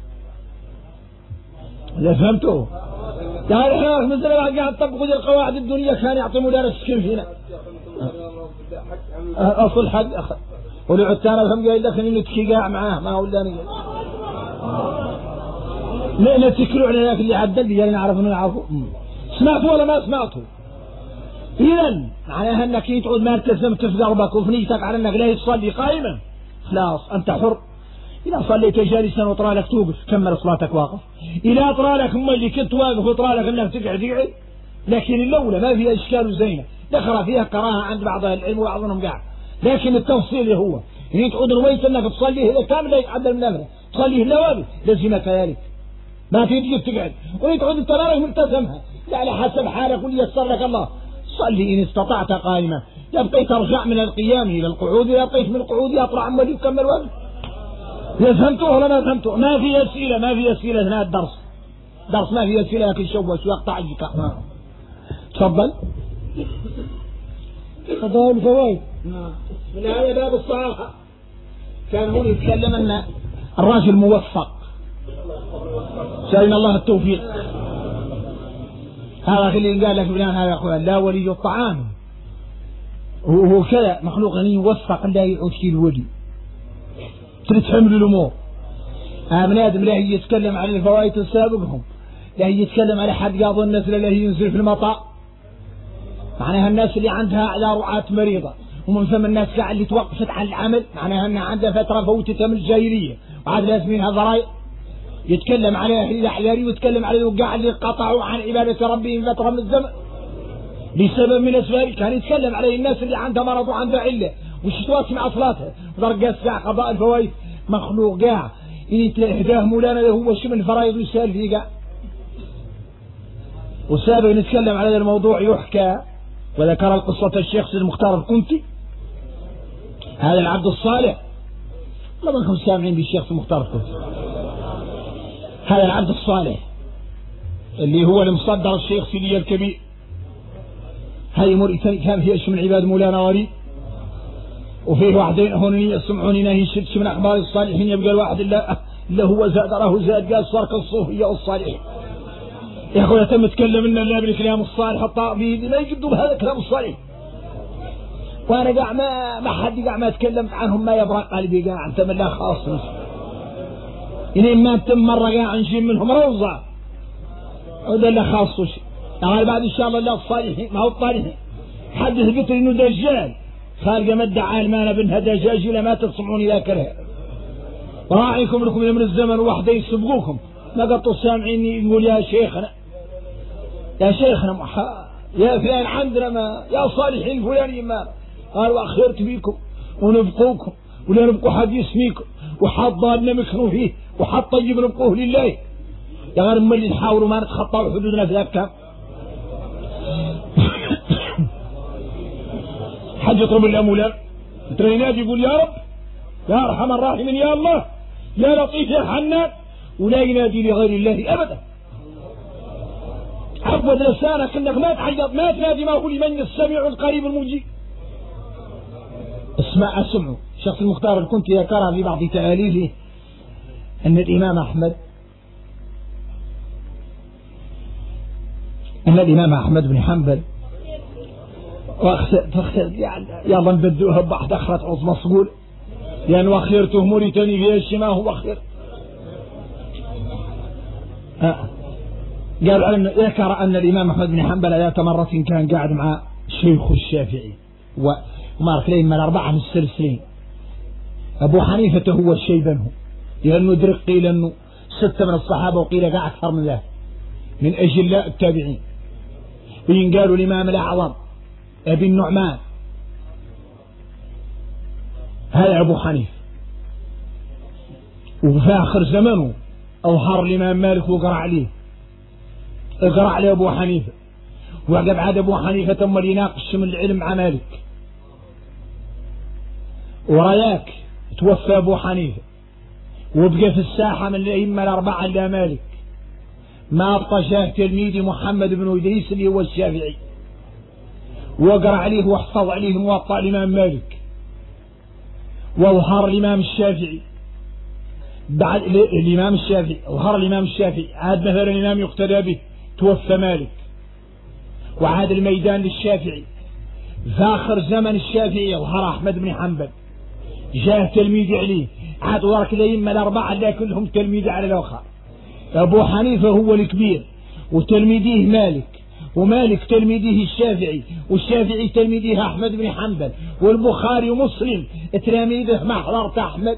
لا فهمتوا؟ قال احنا مثلا قاعد طبقوا القواعد الدنيا كان يعطي مدرس كيف هنا اصل حد ولو الثاني فهم قايل لك انه تشيقاع معاه ما هو اللي لا تكلوا على ذاك اللي عدل اللي نعرف انه نعرفه. سمعتوا ولا ما سمعتوا؟ اذا معناها انك تعود ما التزمت في ضربك وفي نيتك على انك لا تصلي قائما خلاص انت حر. إذا صليت جالسا وطرى لك توقف كمل صلاتك واقف. إذا طرى لك أما اللي كنت واقف وطرى لك أنك تقعد يقعد. لكن الأولى ما فيها إشكال وزينة، دخل فيها كراهة عند بعض العلم وبعضهم قاعد. لكن التفصيل هو إن تعود نويت أنك تصليه إذا كامل لا يتعدى من أمره تصليه إلا واقف لزمك ذلك ما تجي تقعد. وتعود الطرارك ملتزمها على حسب حالك واللي يسر لك الله. صلي إن استطعت قائما، يبقي ترجع من القيام إلى القعود، يبقيت من القعود يطلع عمال يكمل واقف. فهمتوه ولا ما فهمتوه؟ ما في أسئلة ما في أسئلة هنا الدرس درس ما في أسئلة لكن شوف يقطع عجك. تفضل. قضاء الفوائد. من هذا باب الصراحة كان هو يتكلم أن الراجل موفق سألنا الله التوفيق. هذا اللي قال لك فلان هذا أخوان لا ولي الطعام وهو كذا مخلوق أن يوفق لا يعود في الولي تتحمل الأمور. من آدم لا يتكلم عن الفوائد السابقهم، لا يتكلم على حد قاضي الناس لا ينزل في المطاء. معناها الناس اللي عندها على رعاة مريضة ومن ثم الناس قاعد اللي توقفت عن العمل معناها أنها عندها فترة فوتتها من الجاهلية وعاد لازمينها ضرائب. يتكلم على أهل الأحيار ويتكلم على الوقاع اللي قطعوا عن عبادة ربهم فترة من الزمن بسبب من أسباب. كان يتكلم عليه الناس اللي عندها مرض وعندها علة وش تواسمع صلاتها ودرجات ساعة قضاء الفوائد مخلوق قاع إن هداه مولانا له هو من الفرائض ويسال فيه قاع. وسابق نتكلم على هذا الموضوع يحكى وذكر القصة الشيخ سيد المختار الكنتي هذا العبد الصالح. لا منكم سامعين بالشيخ سيد المختار الكنتي. هذا العبد الصالح اللي هو المصدر الشيخ سيدي الكبير. هاي مرئتان كان فيه من عباد مولانا وريد وفيه واحدين هون يسمعوني ناهي شدش من أخبار الصالحين يبقى الواحد إلا هو زاد راه زاد قال صار كالصوفية الصالحين. يا أخويا تم تكلم لنا الله بالكلام الصالح الطابي لا يجدوا بهذا الكلام الصالح، وأنا قاع ما حد قاع ما تكلمت عنهم ما يبرق قلبي قاع أنت من لا خاص إني ما تم مرة قاع نجيب منهم روضة وده لا خاص شيء. يعني بعد إن شاء الله لا الصالحين ما هو الطالحين حد يثبت إنه دجال خالق مدعى المانا بنها دجاج ولا ما تسمعون إلى كره راعيكم لكم من الزمن وحده يسبقوكم لقطوا سامعين يقول يا شيخنا يا شيخنا يا فلان عندنا ما يا صالحين فلانين ما قالوا أخيرت بيكم ونبقوكم ولا نبقوا حد يسميكم وحد ضالنا مكنوا فيه وحد طيب نبقوه لله يا غير ما اللي نحاولوا ما نتخطوا حدودنا في ذاك حد يطلب الأموال ترى ينادي يقول يا رب يا أرحم الراحمين يا الله يا لطيف يا حنان ولا ينادي لغير الله أبدا. عبد لسانك انك ما تعيط ما تنادي ما هو لمن السميع القريب المجيب. اسمعوا الشخص المختار اللي كنت ذكرها في بعض تأليفه أن الإمام أحمد بن حنبل يلا نبدوها بواحد أخرة عوض مصقول لأن وخيرته موريتاني فيها الشيء ما هو وخير. قال ذكر أن الإمام أحمد بن حنبل ذات مرة كان قاعد مع شيخ الشافعي ومارك لين من 4 السلسلين أبو حنيفة هو الشيبانه لأنه درق قيل أنه 6 من الصحابة وقيل قاع أكثر من ذلك من أجلاء التابعين. وين قالوا الإمام الأعظم أبي النعمان هذا أبو حنيفة وفي آخر زمنه أظهر الإمام مالك وقرأ عليه أبو حنيفة وقب عاد أبو حنيفة ثم يناقش من العلم مع مالك ورياك توفى أبو حنيفة وبقى في الساحة من الأئمة 4 إلا مالك ما أبقى شاه تلميذي محمد بن إدريس اللي هو الشافعي وقرأ عليه واحفظ عليه موطأ الإمام مالك وظهر الإمام الشافعي بعد ظهر الإمام الشافعي عاد مثلا الإمام يقتدى به توفى مالك وعاد الميدان للشافعي في آخر زمن الشافعي ظهر أحمد بن حنبل جاء تلميذ عليه عاد ورك الأئمة 4 لا كلهم تلميذ على الآخر. أبو حنيفة هو الكبير وتلميذه مالك ومالك تلميذه الشافعي والشافعي تلميذه أحمد بن حنبل والبخاري ومسلم تلاميذه ما حضرت أحمد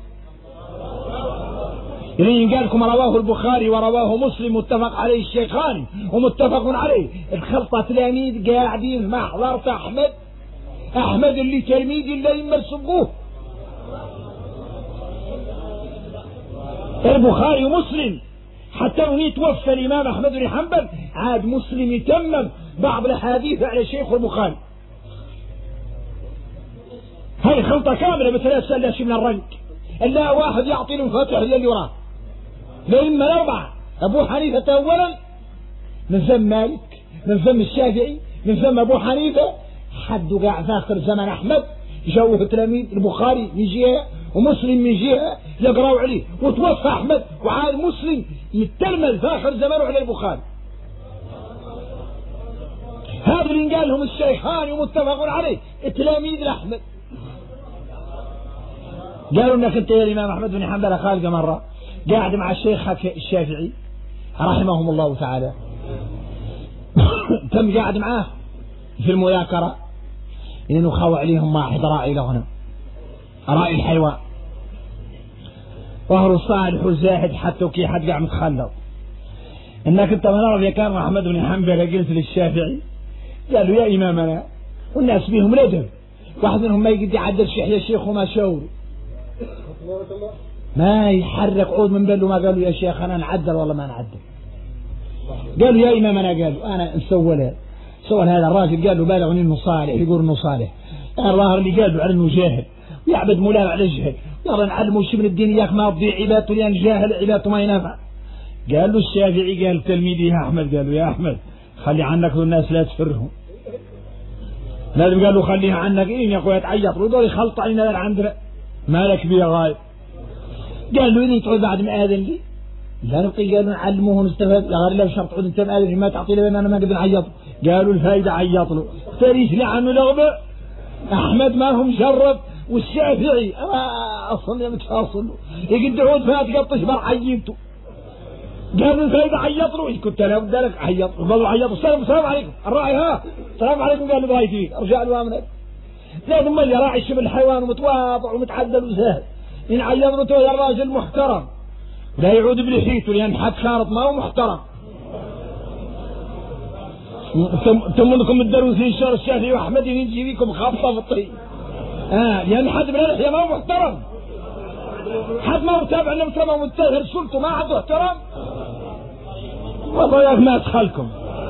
يعني قال لكم رواه البخاري ورواه مسلم متفق عليه الشيخان ومتفق عليه الخلطة تلاميذ قاعدين ما حضرت أحمد اللي تلميذ اللي يمسبوه البخاري ومسلم حتى انه توفى الإمام أحمد بن حنبل عاد مسلم يتمم بعض الأحاديث على شيخ البخاري. هاي خلطة كاملة مثل سألها شيء من الرنك إلا واحد يعطي له فتح اللي وراه الأئمة 4 أبو حنيفة أولا من ذم مالك من ذم الشافعي من ذم أبو حنيفة حد قاع في آخر زمن أحمد جوه تلاميذ البخاري من جهة ومسلم من جهة يقرأوا عليه وتوفى أحمد وعاد مسلم يتلمذ في آخر زمنه على البخاري. هذا اللي قال لهم الشيخان ومتفق عليه تلاميذ لأحمد. قالوا انك انت يا الإمام أحمد بن حنبل خالق مرة قاعد مع الشيخ الشافعي رحمهم الله تعالى تم قاعد معاه في المذاكرة إنه خاوى عليهم واحد راعي لغنم راعي الحيوان وهو صالح وزاهد حتى وكي حد قاعد متخلط انك انت ما نعرف يا كان أحمد بن حنبل قلت للشافعي قالوا يا إمامنا والناس بيهم الأدب واحد منهم ما يقدر يعدل شيء يا شيخ وما شاور ما يحرك عود من بله ما قالوا يا شيخ أنا نعدل والله ما نعدل. قالوا يا إمامنا قالوا أنا نسول هذا الراجل قالوا بالغ إنه صالح يقول إنه صالح الظاهر اللي قالوا على إنه جاهل ويعبد مولاه على الجهل يلا نعلمه شيء من الدين إياك ما تضيع عبادته لأن جاهل عبادته ما ينفع. قالوا الشافعي قال تلميذه أحمد قالوا يا أحمد خلي عنك الناس لا تفرهم لازم قالوا خليها عنك إيه يا أخويا تعيط ودول يخلط علينا عندنا مالك بيا غايب. قال له إذا تعود بعد ما آذن لي لا نبقي قالوا نعلموه ونستفاد غير لا بشرط تعود انت ما تعطي لي انا ما نقدر نعيط. قالوا الفايدة عيط له تاريخ لعنه لغبة. احمد ما هو مشرف والشافعي اصلا متفاصل يقد عود فات قطش بر عينته. قالوا الفايدة عيط له كنت انا بدي لك عيط والله عيط. السلام عليكم الراعي ها السلام عليكم. قال له باي فيك ارجع له امنك. لا ثم اللي راعي شبه الحيوان ومتواضع ومتعدل وسهل ينعيط له يا راجل محترم لا يعود بلحيته لان حد شارط ما هو محترم. تمنكم الدروسين شهر الشافعي واحمد يجي بيكم خابطه في الطريق لان حد من اللحيه ما هو محترم. حد ما هو تابع لمسلم ومتهر سلطه ما عنده احترام. والله يا ما ادخلكم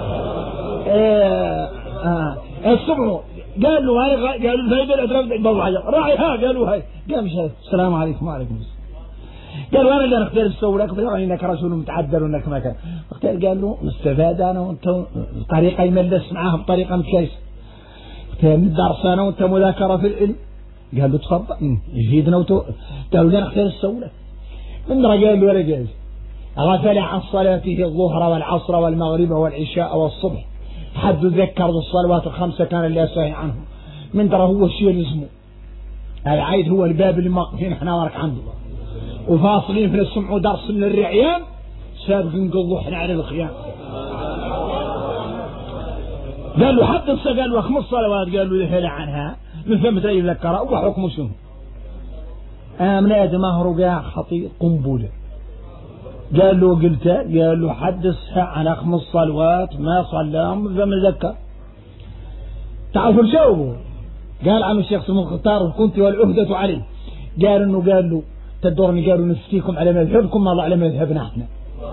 الصبح قال له قالوا الفايده الاعتراف بالله عيط راعي ها قالوا هاي قام مش السلام عليكم وعليكم السلام. قالوا انا اللي نختار السوي لك يعني انك رجل متعدل وانك ما كان قال له مستفاد انا وانت طريقه يملس معاهم طريقه متكيسه من درس انا وانت مذاكره في العلم. قال له تفضل يفيدنا قالوا لي نختار السوي لك. من قال له ولا جاز غفل عن صلاته الظهر والعصر والمغرب والعشاء والصبح حد ذكر بالصلوات الخمسه كان اللي يسهي عنه من ترى هو الشيء اللي اسمه العيد هو الباب اللي موقفين احنا ورك عنده وفاصلين في السمع ودرس من الرعيان سابقين نقضوا احنا على الخيام. قال له حد قال له 5 صلوات قال له ذهل عنها من ثم يذكرها وحكمه شنو؟ آمنات ما هو رقاع خطير قنبله. قال له قال له حدث عن 5 صلوات ما صلاهم من ثم ذكر. تعرفوا جاوبوا قال عم الشيخ المختار كنت والعهدة عليه قال له تدورني قالوا نفتيكم على مذهبكم ما على مذهبنا احنا.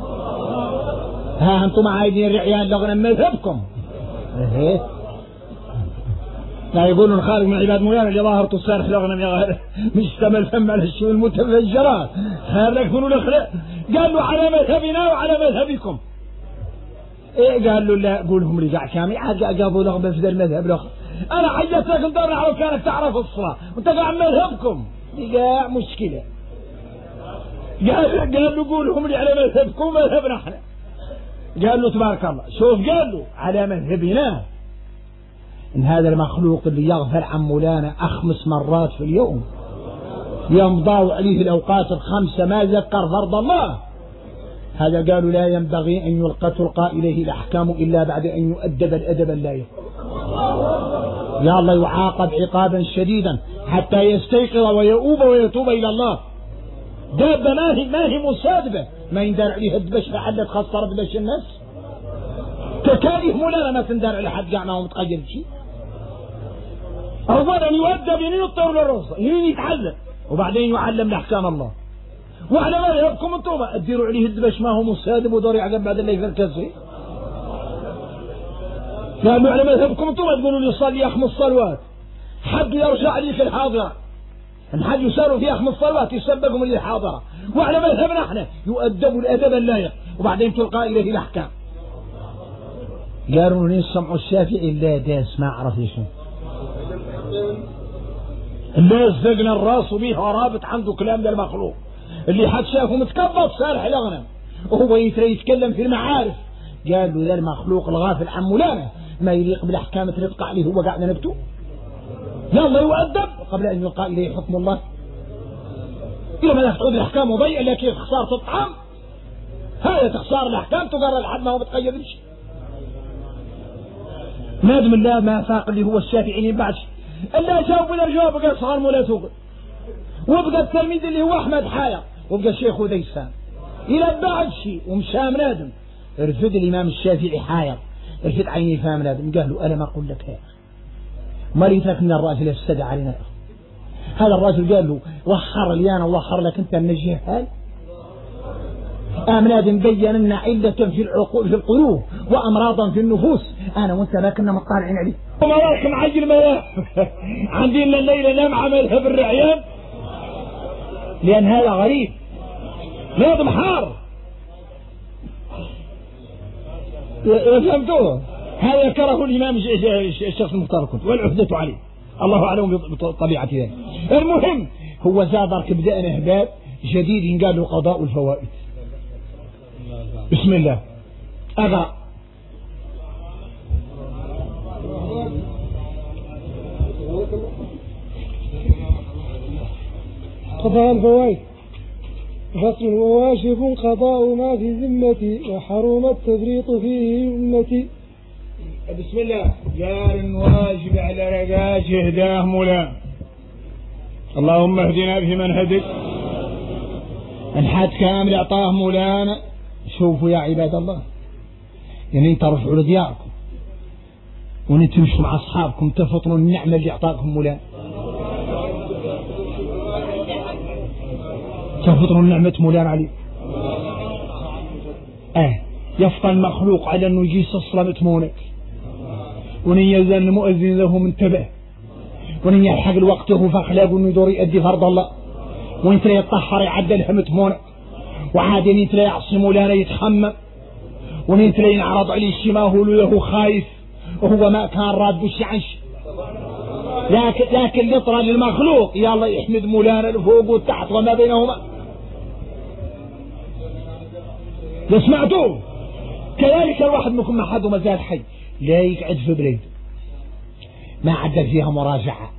ها انتم عايدين الرعيان لغنا مذهبكم ايه لا يقولوا الخارج من عباد مولانا اللي ظاهرته السارح لغنا يا غير مش تمل فم على الشيء المتفجرات خارج يكونوا الاخلاق. قال له على مذهبنا وعلى مذهبكم. ايه قال له لا قولهم رجع كامل جابوا لغبه في ذا المذهب الاخر. انا عيطت لك ندور على كانك تعرف الصلاه وانت قاعد مذهبكم قاع مشكله. قال له قولهم لي على مذهبكم مذهبنا احنا. قال له تبارك الله شوف قال له على مذهبنا ان هذا المخلوق اللي يغفل عن مولانا 5 مرات في اليوم يمضى عليه الاوقات ال5 ما ذكر فرض الله هذا قالوا لا ينبغي ان تلقى اليه الاحكام الا بعد ان يؤدب الادب اللائق. يا الله يعاقب عقابا شديدا حتى يستيقظ ويؤوب ويتوب الى الله. دابة ما هي مسادبة ما يندار عليها الدبش لحد خسر دبش الناس تكاليف مولانا ما تندار على حد قاعنا ومتقيد بشيء. أولا يؤدب ينين يطور للرصة ينين يتعلم وبعدين يعلم لأحكام الله. وعلى ما يبكم انتم اديروا عليه الدبش ما هو مسادب ودور يعقب بعد اللي يفركزي. قالوا على ما يبكم انتم تقولوا لي صلي 5 صلوات حد يرجع عليك الحاضرة الحج يساروا فيها 5 صلوات يسبقوا من الحاضرة وعلى مذهبنا احنا يؤدبوا الأدب اللائق وبعدين تلقى إليه الأحكام. قالوا لي سمعوا الشافعي لا داس ما عرف شنو الناس زقنا الراس وبيه ورابط عنده كلام ده المخلوق اللي حد شافه متكبط سارح الأغنم وهو يتكلم في المعارف. قالوا ذا المخلوق الغافل عن مولانا ما يليق بالأحكام تلقى عليه هو قاعد نبتو يلا يؤدب قبل أن يلقى إليه حكم الله. إذا ما تعود الأحكام مضيئة لكن خسارة الطعام هذا تخسار الأحكام تقرر لحد ما هو بتقيد بشيء. نادم الله ما فاق اللي هو الشافعي بعد إلا جاوب ولا جواب بقى صغار مولا توقف وبقى التلميذ اللي هو أحمد حاير وبقى الشيخ وديسان إلى بعد شيء ومشام نادم رفد الإمام الشافعي حاير رفد عيني فهم نادم قال له أنا ما أقول لك يا ما ريتك من الراجل يفسد علينا. هذا الراجل قال له وخر لي أنا ووخر لك أنت من الجهال. آمناد بين لنا علة في العقول في القلوب وأمراضا في النفوس أنا وأنت ما كنا مطالعين عليه. وما راك معجل ما عندي إلا الليلة نام عملها بالرعيان لأن هذا غريب لازم حار فهمتوه. هذا كره الإمام الشيخ المختار كنت والعهدة عليه الله أعلم بطبيعة ذلك. المهم هو زادر كبدأنا هباب جديد قالوا قضاء الفوائد بسم الله. أقرأ. قضاء الفوائد. فصل: وواجب قضاء ما في ذمتي وحرم التفريط فيه أمتي. بسم الله. جار واجب على رقاش هداه مولا. اللهم اهدنا فيمن هديت. الحد كامل اعطاه مولانا. شوفوا يا عباد الله، يعني ترفعوا لدياركم وان تمشوا مع اصحابكم تفطنوا النعمه اللي اعطاكم مولانا، تفطنوا النعمه مولانا عليكم. يفطن المخلوق على انه يجي الصلاه متمونك، وان يزال المؤذن له منتبه، وان يلحق الوقته فاخلاقه انه يدور يؤدي فرض الله، وان ترى يطهر يعدلها متمونك، وعاد ان ترى يعصي مولانا يتخمم، وان ترى ينعرض عليه شي ما هو له خايف وهو ما كان راد بشي عنش، لكن يطرى للمخلوق يلا يحمد مولانا لفوق والتحت وما بينهما. لو سمعتوه كذلك الواحد منكم ما حد وما زال حي لا يقعد في بلاد ما عدل فيها مراجعة.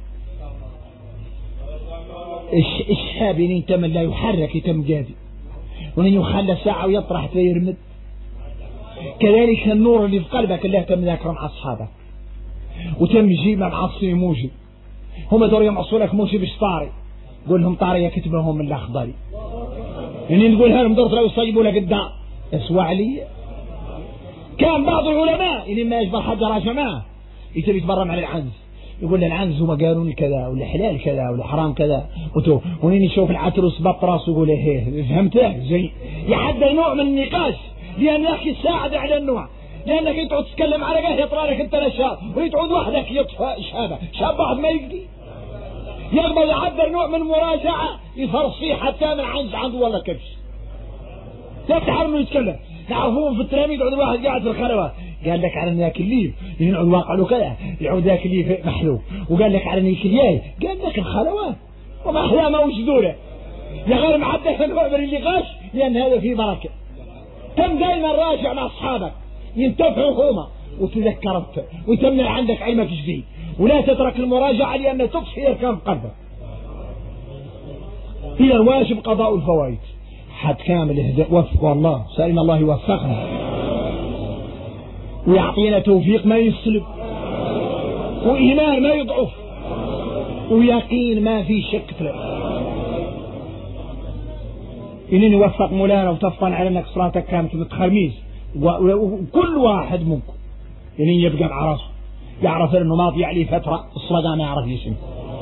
الشاب يتم لا يحرك يتم قادي، وان يخلى ساعة ويطرح فيرمد. كذلك النور اللي في قلبك الله تم ذاكره مع أصحابه وتم يجيب مع معصي موجب، هم دور يمعصوا لك موجب طاري، قول لهم طاري كتبهم من الأخضري، يعني نقولها لهم دورت لو يصيبوا لك الدار اسوى علي. كان بعض العلماء اللي ما يجبر حد راجماه يتبي يتبرم على العنز، يقول العنز هما قانون كذا ولا حلال كذا ولا حرام كذا ونين يشوف العترس بط راسه يقول ايه فهمته زي يحدى نوع من النقاش، لأن يا أخي ساعد على النوع، لأنك يتعود تتكلم على قهر يطلع لك أنت الأشياء ويتعود وحدك يطفى شاب واحد ما يقدي يقبل يعبر نوع من مراجعة يفرص فيه حتى من عنده والله كبش يفتح انه يتكلم. نعرفوهم في التلاميذ يقعد الواحد قاعد في الخلوات قال لك على ذاك الليل ينعود واقع له كذا يعود ذاك الليل محلوب، وقال لك على ذيك الياي قال لك الخلوات وما أحلى ما وجدوله يا غير معدل نوع من اللي غاش، لأن هذا فيه بركة. تم دائما راجع مع أصحابك ينتفعوا هما وتذكرت وتمنع عندك علمك جديد، ولا تترك المراجعة لأن تطفي أركان قلبك. هي الواجب قضاء الفوائد. حد كامل وفق والله سألنا الله يوفقنا ويعطينا توفيق ما يسلب، وإيمان ما يضعف، ويقين ما في شك له. إنني وفق مولانا وتفطن على أنك صلاتك كانت متخرميز، وكل واحد منكم إنني يبقى مع راسه يعرف أنه ماضي عليه فترة الصلاة ما يعرف يسمع.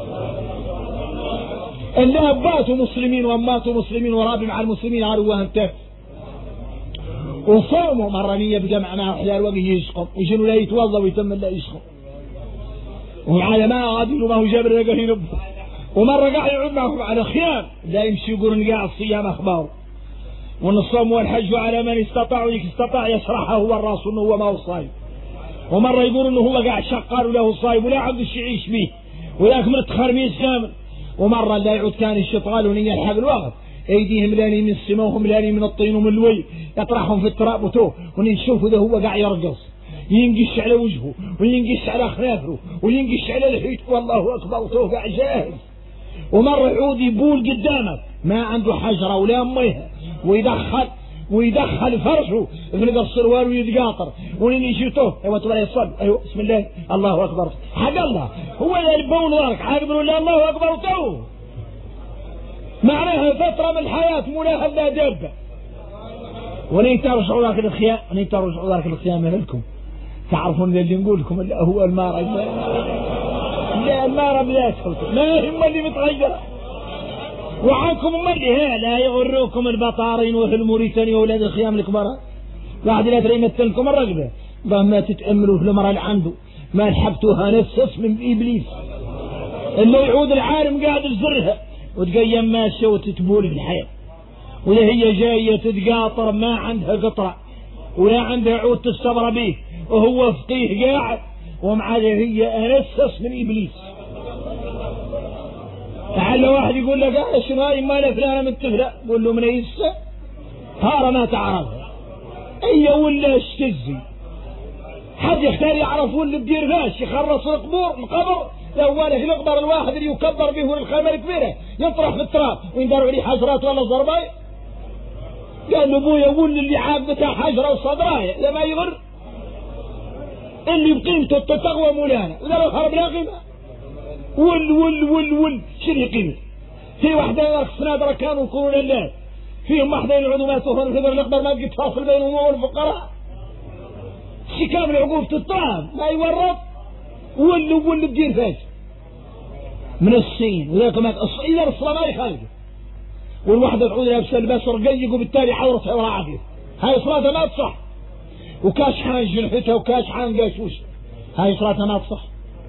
اللي أباتوا مسلمين وأماتوا مسلمين ورابي مع المسلمين عروها انتهت وصوموا مرة يبقى معنا حلال وقت يشقم ويجنوا لا يتوضى ويتم لا يشقم، وعلى ما غادي ما هو جابر لقى ينب، ومرة قاعد يعود معهم على خيام لا يمشي يقولون قاعد الصيام أخبار، وأن الصوم والحج على من استطاع ويستطاع يشرحه هو الراس أنه هو ما هو صايم، ومرة يقول أنه هو قاعد شقار وله صايم ولا عبد الشيء يعيش به ولكن من التخرميز كامل، ومرة لا يعود كان الشطغال ونين يلحق الوقت ايديهم لاني من السماء وهم لاني من الطين ومن الوي يطرحهم في التراب وتوه، ونشوفوا ذا هو قاعد يرقص ينقش على وجهه وينقش على خنافره وينقش على لحيته والله اكبر وتوه قاعد جاهز. ومرة يعود يبول قدامك ما عنده حجرة ولا ميها ويدخل فرشه في السروال ويتقاطر ونين يشوفوه ايوه تبغى يصلي ايوه بسم الله الله اكبر حق الله هو يلبون ورك عاقبوا لا الله اكبر وتوه معناها فترة من الحياة مولاها لا دابة. ولين ترجعوا ذاك الخيام ولين ترجعوا ذاك الخيام لكم تعرفون اللي نقول لكم اللي هو المارة لا المارة بلا ما هم اللي متغيرة وعنكم ملي لا يغروكم البطارين وفي الموريتانيا وولاد الخيام الكبار واحد لا ترى يمثلكم الرقبة ما تتأملوا في المرأة اللي عنده ما لحقتوها نفس من إبليس اللي يعود العالم قاعد يزرها وتقيم ماشية وتتبول في الحياة، ولا هي جاية تتقاطر ما عندها قطرة ولا عندها عود تستبر به وهو فقيه قاعد ومع هي أنسس من إبليس. تعال واحد يقول لك شنو هاي مال فلانة من تفلة قول له من يسا هارا ما تعرفها اي ولا اشتزي حد يختار يعرف ولا بدير فاش يخرص القبر لأوله يقدر الواحد اللي يكبر به الخيمة الكبيرة يطرح في التراب ويندروا عليه حجرات ولا ضرباي. قال له ابويا ول اللي عاد بتاع حجرة وصدرايا لما يغر اللي بقيمته تتقوى مولانا وإذا لو خرب لا قيمة ول شنو قيمة. في واحدة صنادرة كانوا يكونوا لله فيهم واحدة يقعدوا ما تهون الخبر نقدر ما نجي تفاصل بينهم والفقراء شي كامل عقوبة الطعام ما يورط ول بدير فاش من الصين وذاك ما إذا الصلاة ما يخالف والواحدة تعود لابسة لباس رقيق وبالتالي عورتها وراعيه هاي صلاة ما تصح. وكاش حان جنحتها وكاش حان قاشوش هاي صلاة ما تصح.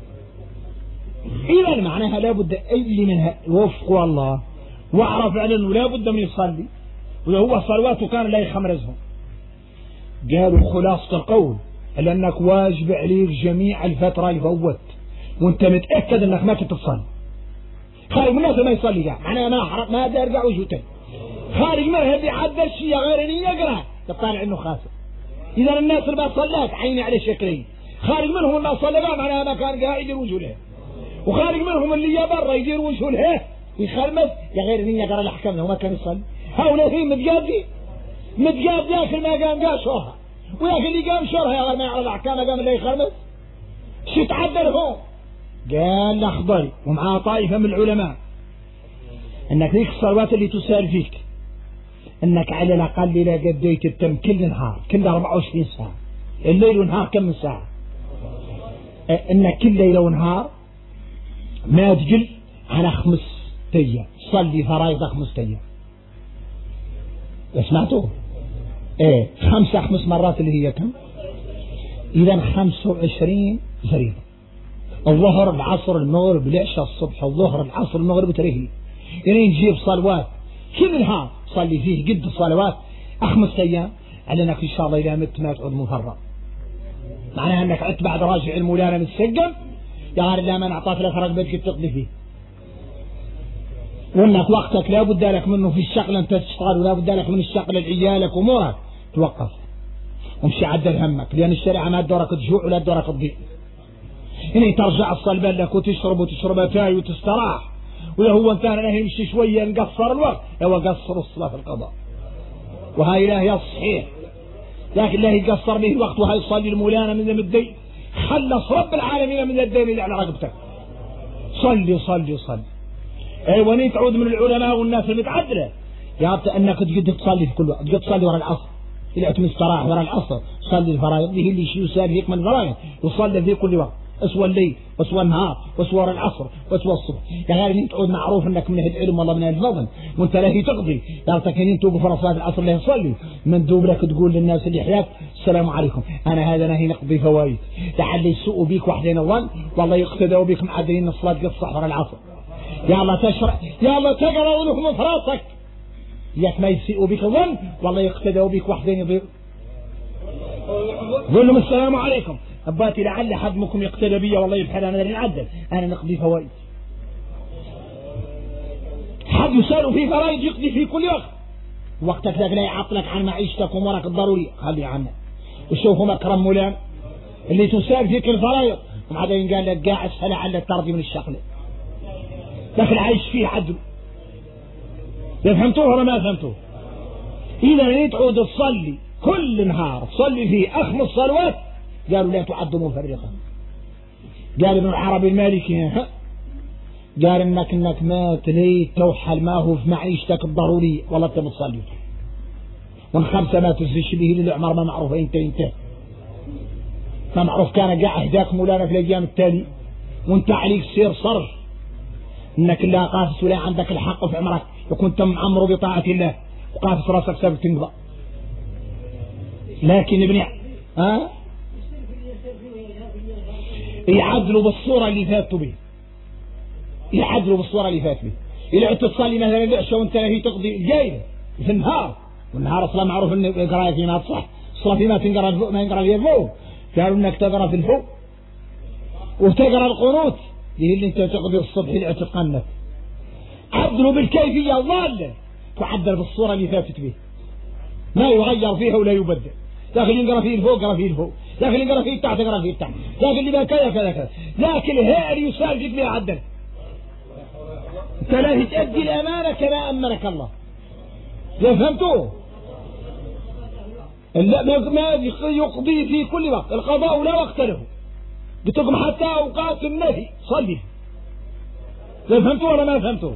إذا معناها لابد اللي منها وفقوا الله واعرف على أنه لابد من يصلي ولو هو صلواته كان لا يخمرزهم. قالوا خلاصة القول لأنك واجب عليك جميع الفترة اللي فوت وانت متأكد انك ما تتصلي خارج من الناس ما يصلي قاع معناها ما دارجع وجهته خارج منها اللي عدى الشيء غير ان يقرأ تطالع انه خاسر. اذا الناس اللي ما صلات عيني على شكلين خارج منهم اللي صلى قاع معناها ما كان قاعد يدير وجهه له وخارج منهم اللي يبرا يدير وجهه له يخرمس يا غير ان يقرأ الاحكام له ما كان يصلي. هؤلاء فين متجاب ياكل ما قام قاشوها وياك اللي قام شرها يا غير ما يعرف الاحكام قام اللي يخرمس شو تعدل هون. قال اخبري ومعاه طائفة من العلماء انك ذيك الصلوات اللي تسال فيك انك على الاقل الى قديت تتم كل نهار كل 24 ساعة الليل ونهار كم من ساعة انك كل ليلة ونهار ما تقل على 5 أيام صلي فرائض 5 أيام. سمعتوه؟ ايه 5 مرات اللي هي كم؟ اذا 25 فريضة الظهر العصر المغرب العشاء الصبح الظهر العصر المغرب تريه يعني نجيب صلوات كل نهار صلي فيه قد الصلوات 5 أيام على انك ان شاء الله اذا مت ما تعود مفرط. معناها انك عدت بعد راجع المولانا من السقم يا غير لا من اعطاك لك رقبتك تقضي فيه وانك وقتك لا بد لك منه في الشغل انت تشتغل ولا بد لك من الشغل لعيالك وامورك توقف ومشي عدل همك لان الشريعه ما تدورك تجوع ولا تدورك تضيع. هنا ترجع الصلبة لك وتشرب تاي وتستراح ولا هو انت انا يمشي شويه نقصر الوقت هو قصر الصلاه في القضاء وهاي لا هي الصحيح لكن لا يقصر به الوقت وهاي يصلي المولانا من الدين خلص رب العالمين من الدين اللي على رقبتك صلي ايوه ني تعود من العلماء والناس المتعدله يا انك تقدر تصلي في كل وقت تقدر تصلي ورا العصر إذا أنت مستراح ورا العصر صلي الفرائض به اللي شيء يسال هيك من الفرائض يصلي في كل وقت أسوى الليل وأسوى النهار وأسوى ورا العصر وأسوى الصبح. يا غير أنت تعود معروف أنك من أهل العلم والله من أهل الفضل وأنت لا هي تقضي قالتك أن توقف ورا صلاة العصر لا يصلي مندوب لك تقول للناس اللي حياك السلام عليكم أنا هذا نهي نقضي فوائد لعل يسوء بيك وحدين الظن والله يقتدوا بك معدلين الصلاة قد صح ورا العصر يا الله تشرع يا الله تقرأ لهم في راسك ياك ما يسيئوا بك الظن والله يقتدوا بك وحدين يضيع قول لهم السلام عليكم أباتي لعل حدمكم يقتدى بي والله يبحث أنا اللي نعدل أنا نقضي فوائد. حد يسأل في فرائض يقضي في كل وقت وقتك لا يعطلك عن معيشتك ومرك الضروري خلي عنه وشوفوا مكرم مولانا اللي تسال فيك الفرائض وبعدين قال لك قاعد لعل ترضي من الشغله لكن عايش فيه عدل. فهمتوه ولا ما فهمتوه؟ إذا تعود تصلي كل نهار تصلي فيه 5 صلوات قالوا لا تعد منفرقا. قال ابن العربي المالكي قال انك ما تليت توحل ما هو في معيشتك الضروري والله انت بتصلي وان 5 ما تزيش به للعمر ما معروف انت ما معروف كان قاعد هداك مولانا في الايام التالي وانت عليك سير صرف انك لا قافس ولا عندك الحق في عمرك وكنت معمر بطاعة الله وقافس راسك سبب تنقضى. لكن ابن يعدلوا بالصورة اللي فاتوا به إذا تصلي مثلا العشاء وانت هي تقضي جاية في النهار والنهار اصلا معروف ان قراءة فيما تصح الصلاة فيما تنقرأ الفوق ما ينقرأ فيها الفوق قالوا انك تقرأ في الفوق وتقرأ القنوت اللي انت تقضي الصبح اللي تتقنت عدلوا بالكيفية الضالة تعدل بالصورة اللي فاتت به ما يغير فيها ولا يبدل. ذاك اللي يقرأ فيه الفوق قرأ فيه الفوق، ذاك اللي يقرأ فيه التحت قرأ فيه التحت، ذاك اللي كذا كذا كذا، لكن الهيئة يسال جد لها عدل. أنت لا تؤدي الأمانة كما أمرك الله. لا فهمتوا؟ ما يقضي في كل وقت، القضاء لا وقت له، بتقم حتى أوقات النهي صلي. لا فهمتوا ولا ما فهمتوا؟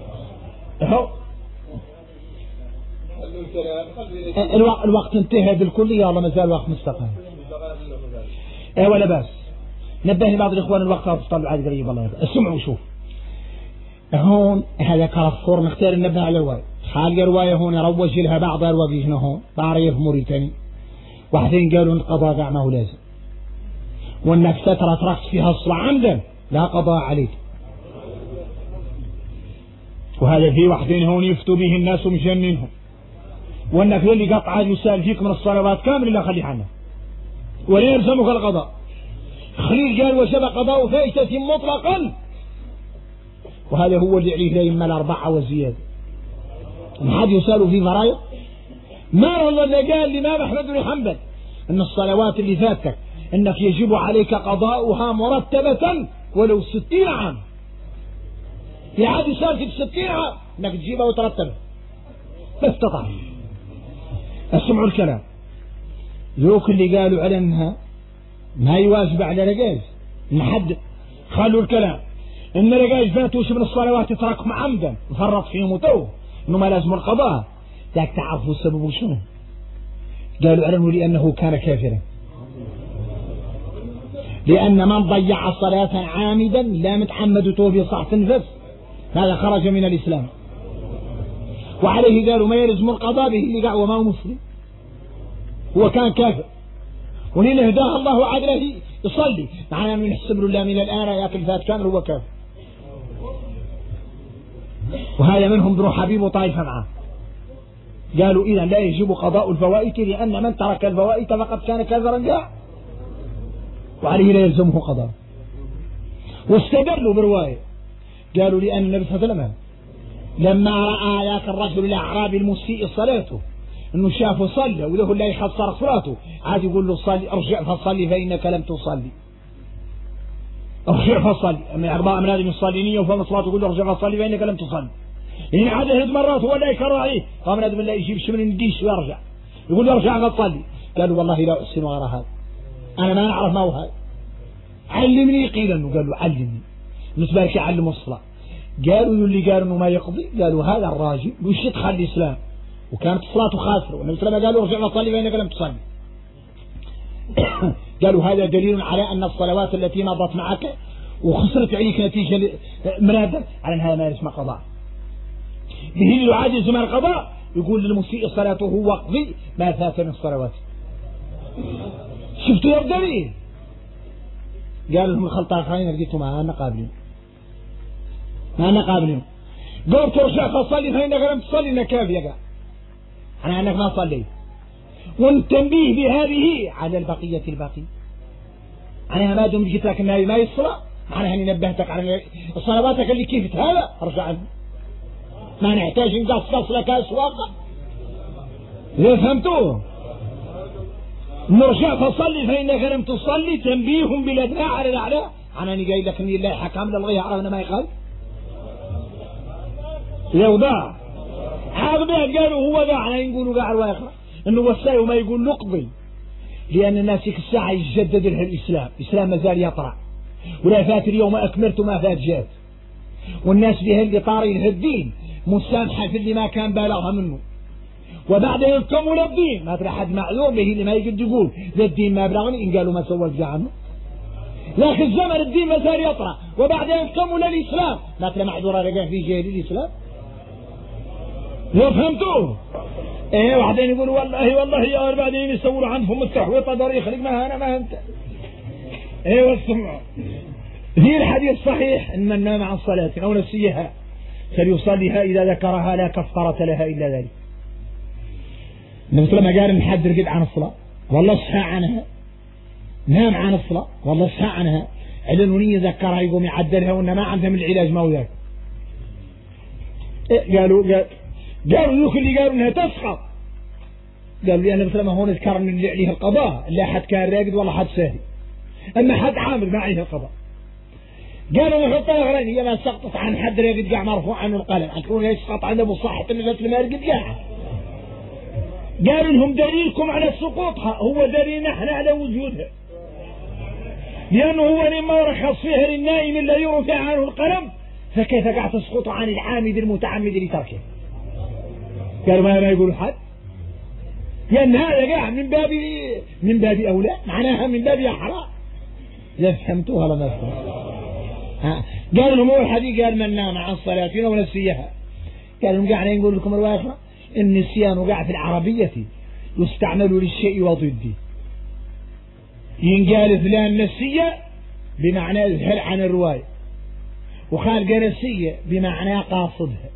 الوقت انتهى بالكلية والله ما زال الوقت مستقيم. ولا بس نبهني بعض الإخوان الوقت هتطلع عاد قريب الله يرضى. اسمعوا شوف هون هذا كارفور نختار ننبه على الرواية. خالق رواية هون روج لها بعض الرواية هون بعرف موريتاني واحدين قالوا القضاء قاع ما هو لازم، وانك فترة تركت فيها الصلاة عمدا لا قضاء عليك. وهذا في واحدين هون يفتوا به الناس ومجننهم، وانك اللي قطع يسال فيك من الصلوات كامل لا خلي عنه ولا يلزمك القضاء. خليل قال وجب قضاء فائتة مطلقا، وهذا هو اللي عليه الأئمة الأربعة وزيادة. ما حد يسأل في فرائض. ما الله اللي قال الإمام أحمد بن حنبل أن الصلوات اللي فاتك أنك يجب عليك قضاؤها مرتبة ولو 60 عام. في عاد يسأل في 60 عام أنك تجيبها وترتبها بس تطع. اسمعوا الكلام. ذوك اللي قالوا على أنها ما يواجب على رجاج نحدد، خلوا الكلام ان رجاج فاتوش من الصلوات يتركهم عمدا فرط فيهم وتوه انه ما لازم القضاء. ذاك تعرفوا السبب شنو؟ قالوا علموا لانه كان كافرا، لان من ضيع صلاة عامدا لا متعمد توبي صح تنفس هذا خرج من الاسلام، وعليه قالوا ما يلزم القضاء به اللي قاع وما هو مسلم، هو كان كافر وهنا هداه الله عدله يصلي معنا من يحسب له الله من الآن ياكل فات كامل هو كافر. وهذا منهم ابن حبيب وطائفة معه قالوا إذا لا يجب قضاء الفوائت لأن من ترك الفوائت فقد كان كافرا جاء وعليه لا يلزمه قضاء. واستدلوا برواية قالوا لأن النبي صلى الله عليه وسلم لما رأى ذاك الرجل الأعرابي المسيء صلاته انه شافه صلى وله لا يخسر صلاته عاد يقول له صلي ارجع فصلي فانك لم تصلي، ارجع فصلي. اما اربعه من لازم يصلي نيه وفهم صلاته يقول له ارجع فصلي فانك لم تصلي. يعني عاد هد مرات ولا يكرر عليه قام لازم لا يجيب شمن الديش ويرجع يقول له ارجع فصلي. قالوا والله لا احسن غير هذا، انا ما نعرف ما هو هذا، علمني. قيل انه قال له علمني بالنسبه لك يعلم الصلاه. قالوا اللي قالوا انه ما يقضي قالوا هذا الراجل وش يدخل الاسلام وكانت صلاته خاسرة والنبي صلى الله عليه وسلم قالوا ارجع فصلي فإنك لم تصلي. قالوا هذا دليل على أن الصلوات التي مضت معك وخسرت عليك نتيجة مرادة على أنها ما يسمى قضاء. به اللي يعاجز من القضاء يقول للمسيء صلاته وقضي ما فات من الصلوات. شفتوا يا الدليل؟ قالوا لهم الخلطة الآخرين لقيتوا ما أنا قابلين قلت ارجع فصلي فإنك لم تصلي إنك كافي قال أنا أنك ما صليت. والتنبيه بهذه على البقية الباقي أنا ما دمت جيت لك النبي ما يصلى معناها أني نبهتك على صلواتك اللي كيف هذا ارجع عنه ما نحتاج نقصص لك أسواق. إذا فهمتوه نرجع فصلي فإنك لم تصلي تنبيه بالأدنى على الأعلى. أنا قايل لك أن الله حكم للغيه عرفنا ما يقال لو ضاع هذا قالوا هو ضاع. أنا يقولوا قاع الواقع انه وسائل وما يقول نقضي لان الناس في الساعه يجدد لها الاسلام ما زال يطرع ولا فات اليوم اكملت ما فات جات، والناس بها اللي طاري الدين مسامحه في اللي ما كان بالغها منه، وبعدين يكمل الدين ما ترى حد معلوم به اللي ما يقدر يقول ذا الدين ما بلغني ان قالوا ما سوى عنه، لكن زمن الدين ما زال يطرع وبعدين يكمل الاسلام ما ترى معذوره رجع في جهل الاسلام. لو فهمتوه ايه بعدين يقول والله يا بعدين يسولوا عنهم التحويطه دار يخلق ما انا ما انت ايه والسمع. في الحديث صحيح ان من نام عن صلاه او نسيها فليصليها اذا ذكرها لا كفاره لها الا ذلك. النبي صلى الله عليه وسلم قال نحد رقد عن الصلاه والله صحى عنها نام عن الصلاه والله صحى عنها على نية ذكرها يقوم يعدلها وان ما عندها من العلاج ما هو ذاك. قالوا ذوك اللي قالوا انها تسقط قال لي أنا مثل ما هون ذكر من اللي عليه القضاء، لا حد كان راقد ولا حد ساهي، أما حد عامل ما عليه القضاء. قالوا نحط الأغرين هي ما سقطت عن حد راقد قاع مرفوع عنه القلم، أتكون يسقط عنه بصحة مثل ما رقد قاع. قالوا لهم دليلكم على سقوطها هو دليلنا احنا على وجودها، لأنه هو لما رخص فيها للنائم الذي يرفع عنه القلم، فكيف قاع تسقط عن العامد المتعمد لتركه؟ قالوا ما يقولوا حد، لأن هذا قاع من باب أولى، معناها من باب أحرى. لا فهمتوها ولا ما فهمتوها؟ قالوا لهم هو الحديث قال من نام عن صلاتنا ونسيها. قالوا لهم قاعد نقول لكم رواية أخرى، النسيان وقع في العربية يستعمل للشيء وضده. ينقال فلان نسية بمعنى يذهل عن الرواية، وخالق نسية بمعنى قاصدها،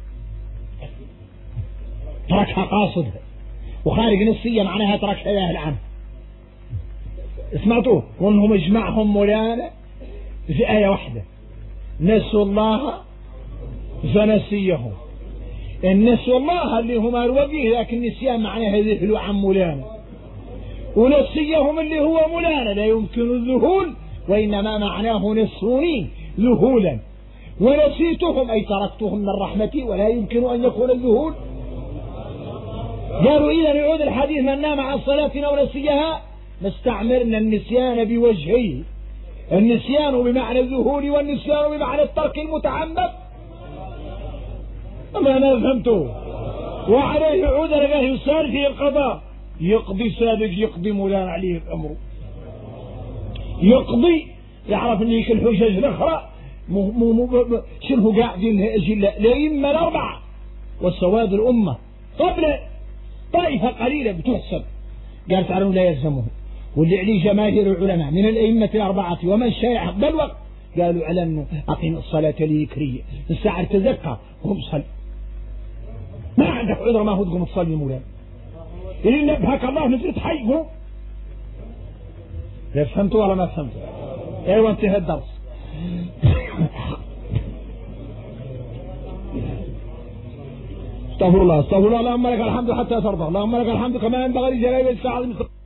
تركها قاصدها، وخالق نسية معناها تركها ذاهل عنه. سمعتوه؟ وانهم اجمعهم مولانا في آية واحدة، نسوا الله فنسيهم. النسوا الله اللي هم الوجيه، لكن النسيان معناها يذهلوا عن مولانا، ونسيهم اللي هو مولانا لا يمكن الذهول، وإنما معناه نسوني ذهولا، ونسيتهم أي تركتهم من رحمتي ولا يمكن أن يكون الذهول. قالوا إذا يعود الحديث من نام عن صلاتنا ونسيها، نستعملنا النسيان بوجهيه، النسيان بمعنى الذهول والنسيان بمعنى الترك المتعمد. أما أنا فهمته. وعليه يعود لقاه يسار في القضاء، يقضي سابق، يقضي مولانا عليه الأمر، يقضي يعرف أن يك الحجج الأخرى شنه قاعدين الأئمة الأربعة والسواد الأمة قبل طائفة قليلة بتحسب، قال تعالوا لا يلزمه، واللي عليه جماهير العلماء من الأئمة الأربعة ومن شايع بل وقت قالوا على أنه أقيم الصلاة لذكرية، الساعة تذكر قم صل، ما عندك عذر ما هو تقوم تصلي مولانا، إن نبهك الله نزلت حيقه. لا فهمتوا ولا ما فهمتوا؟ ايوه انتهى الدرس. استغفر الله استغفر الله، اللهم لك الحمد حتى ترضى، اللهم لك الحمد كما ينبغي لجلال الساعة.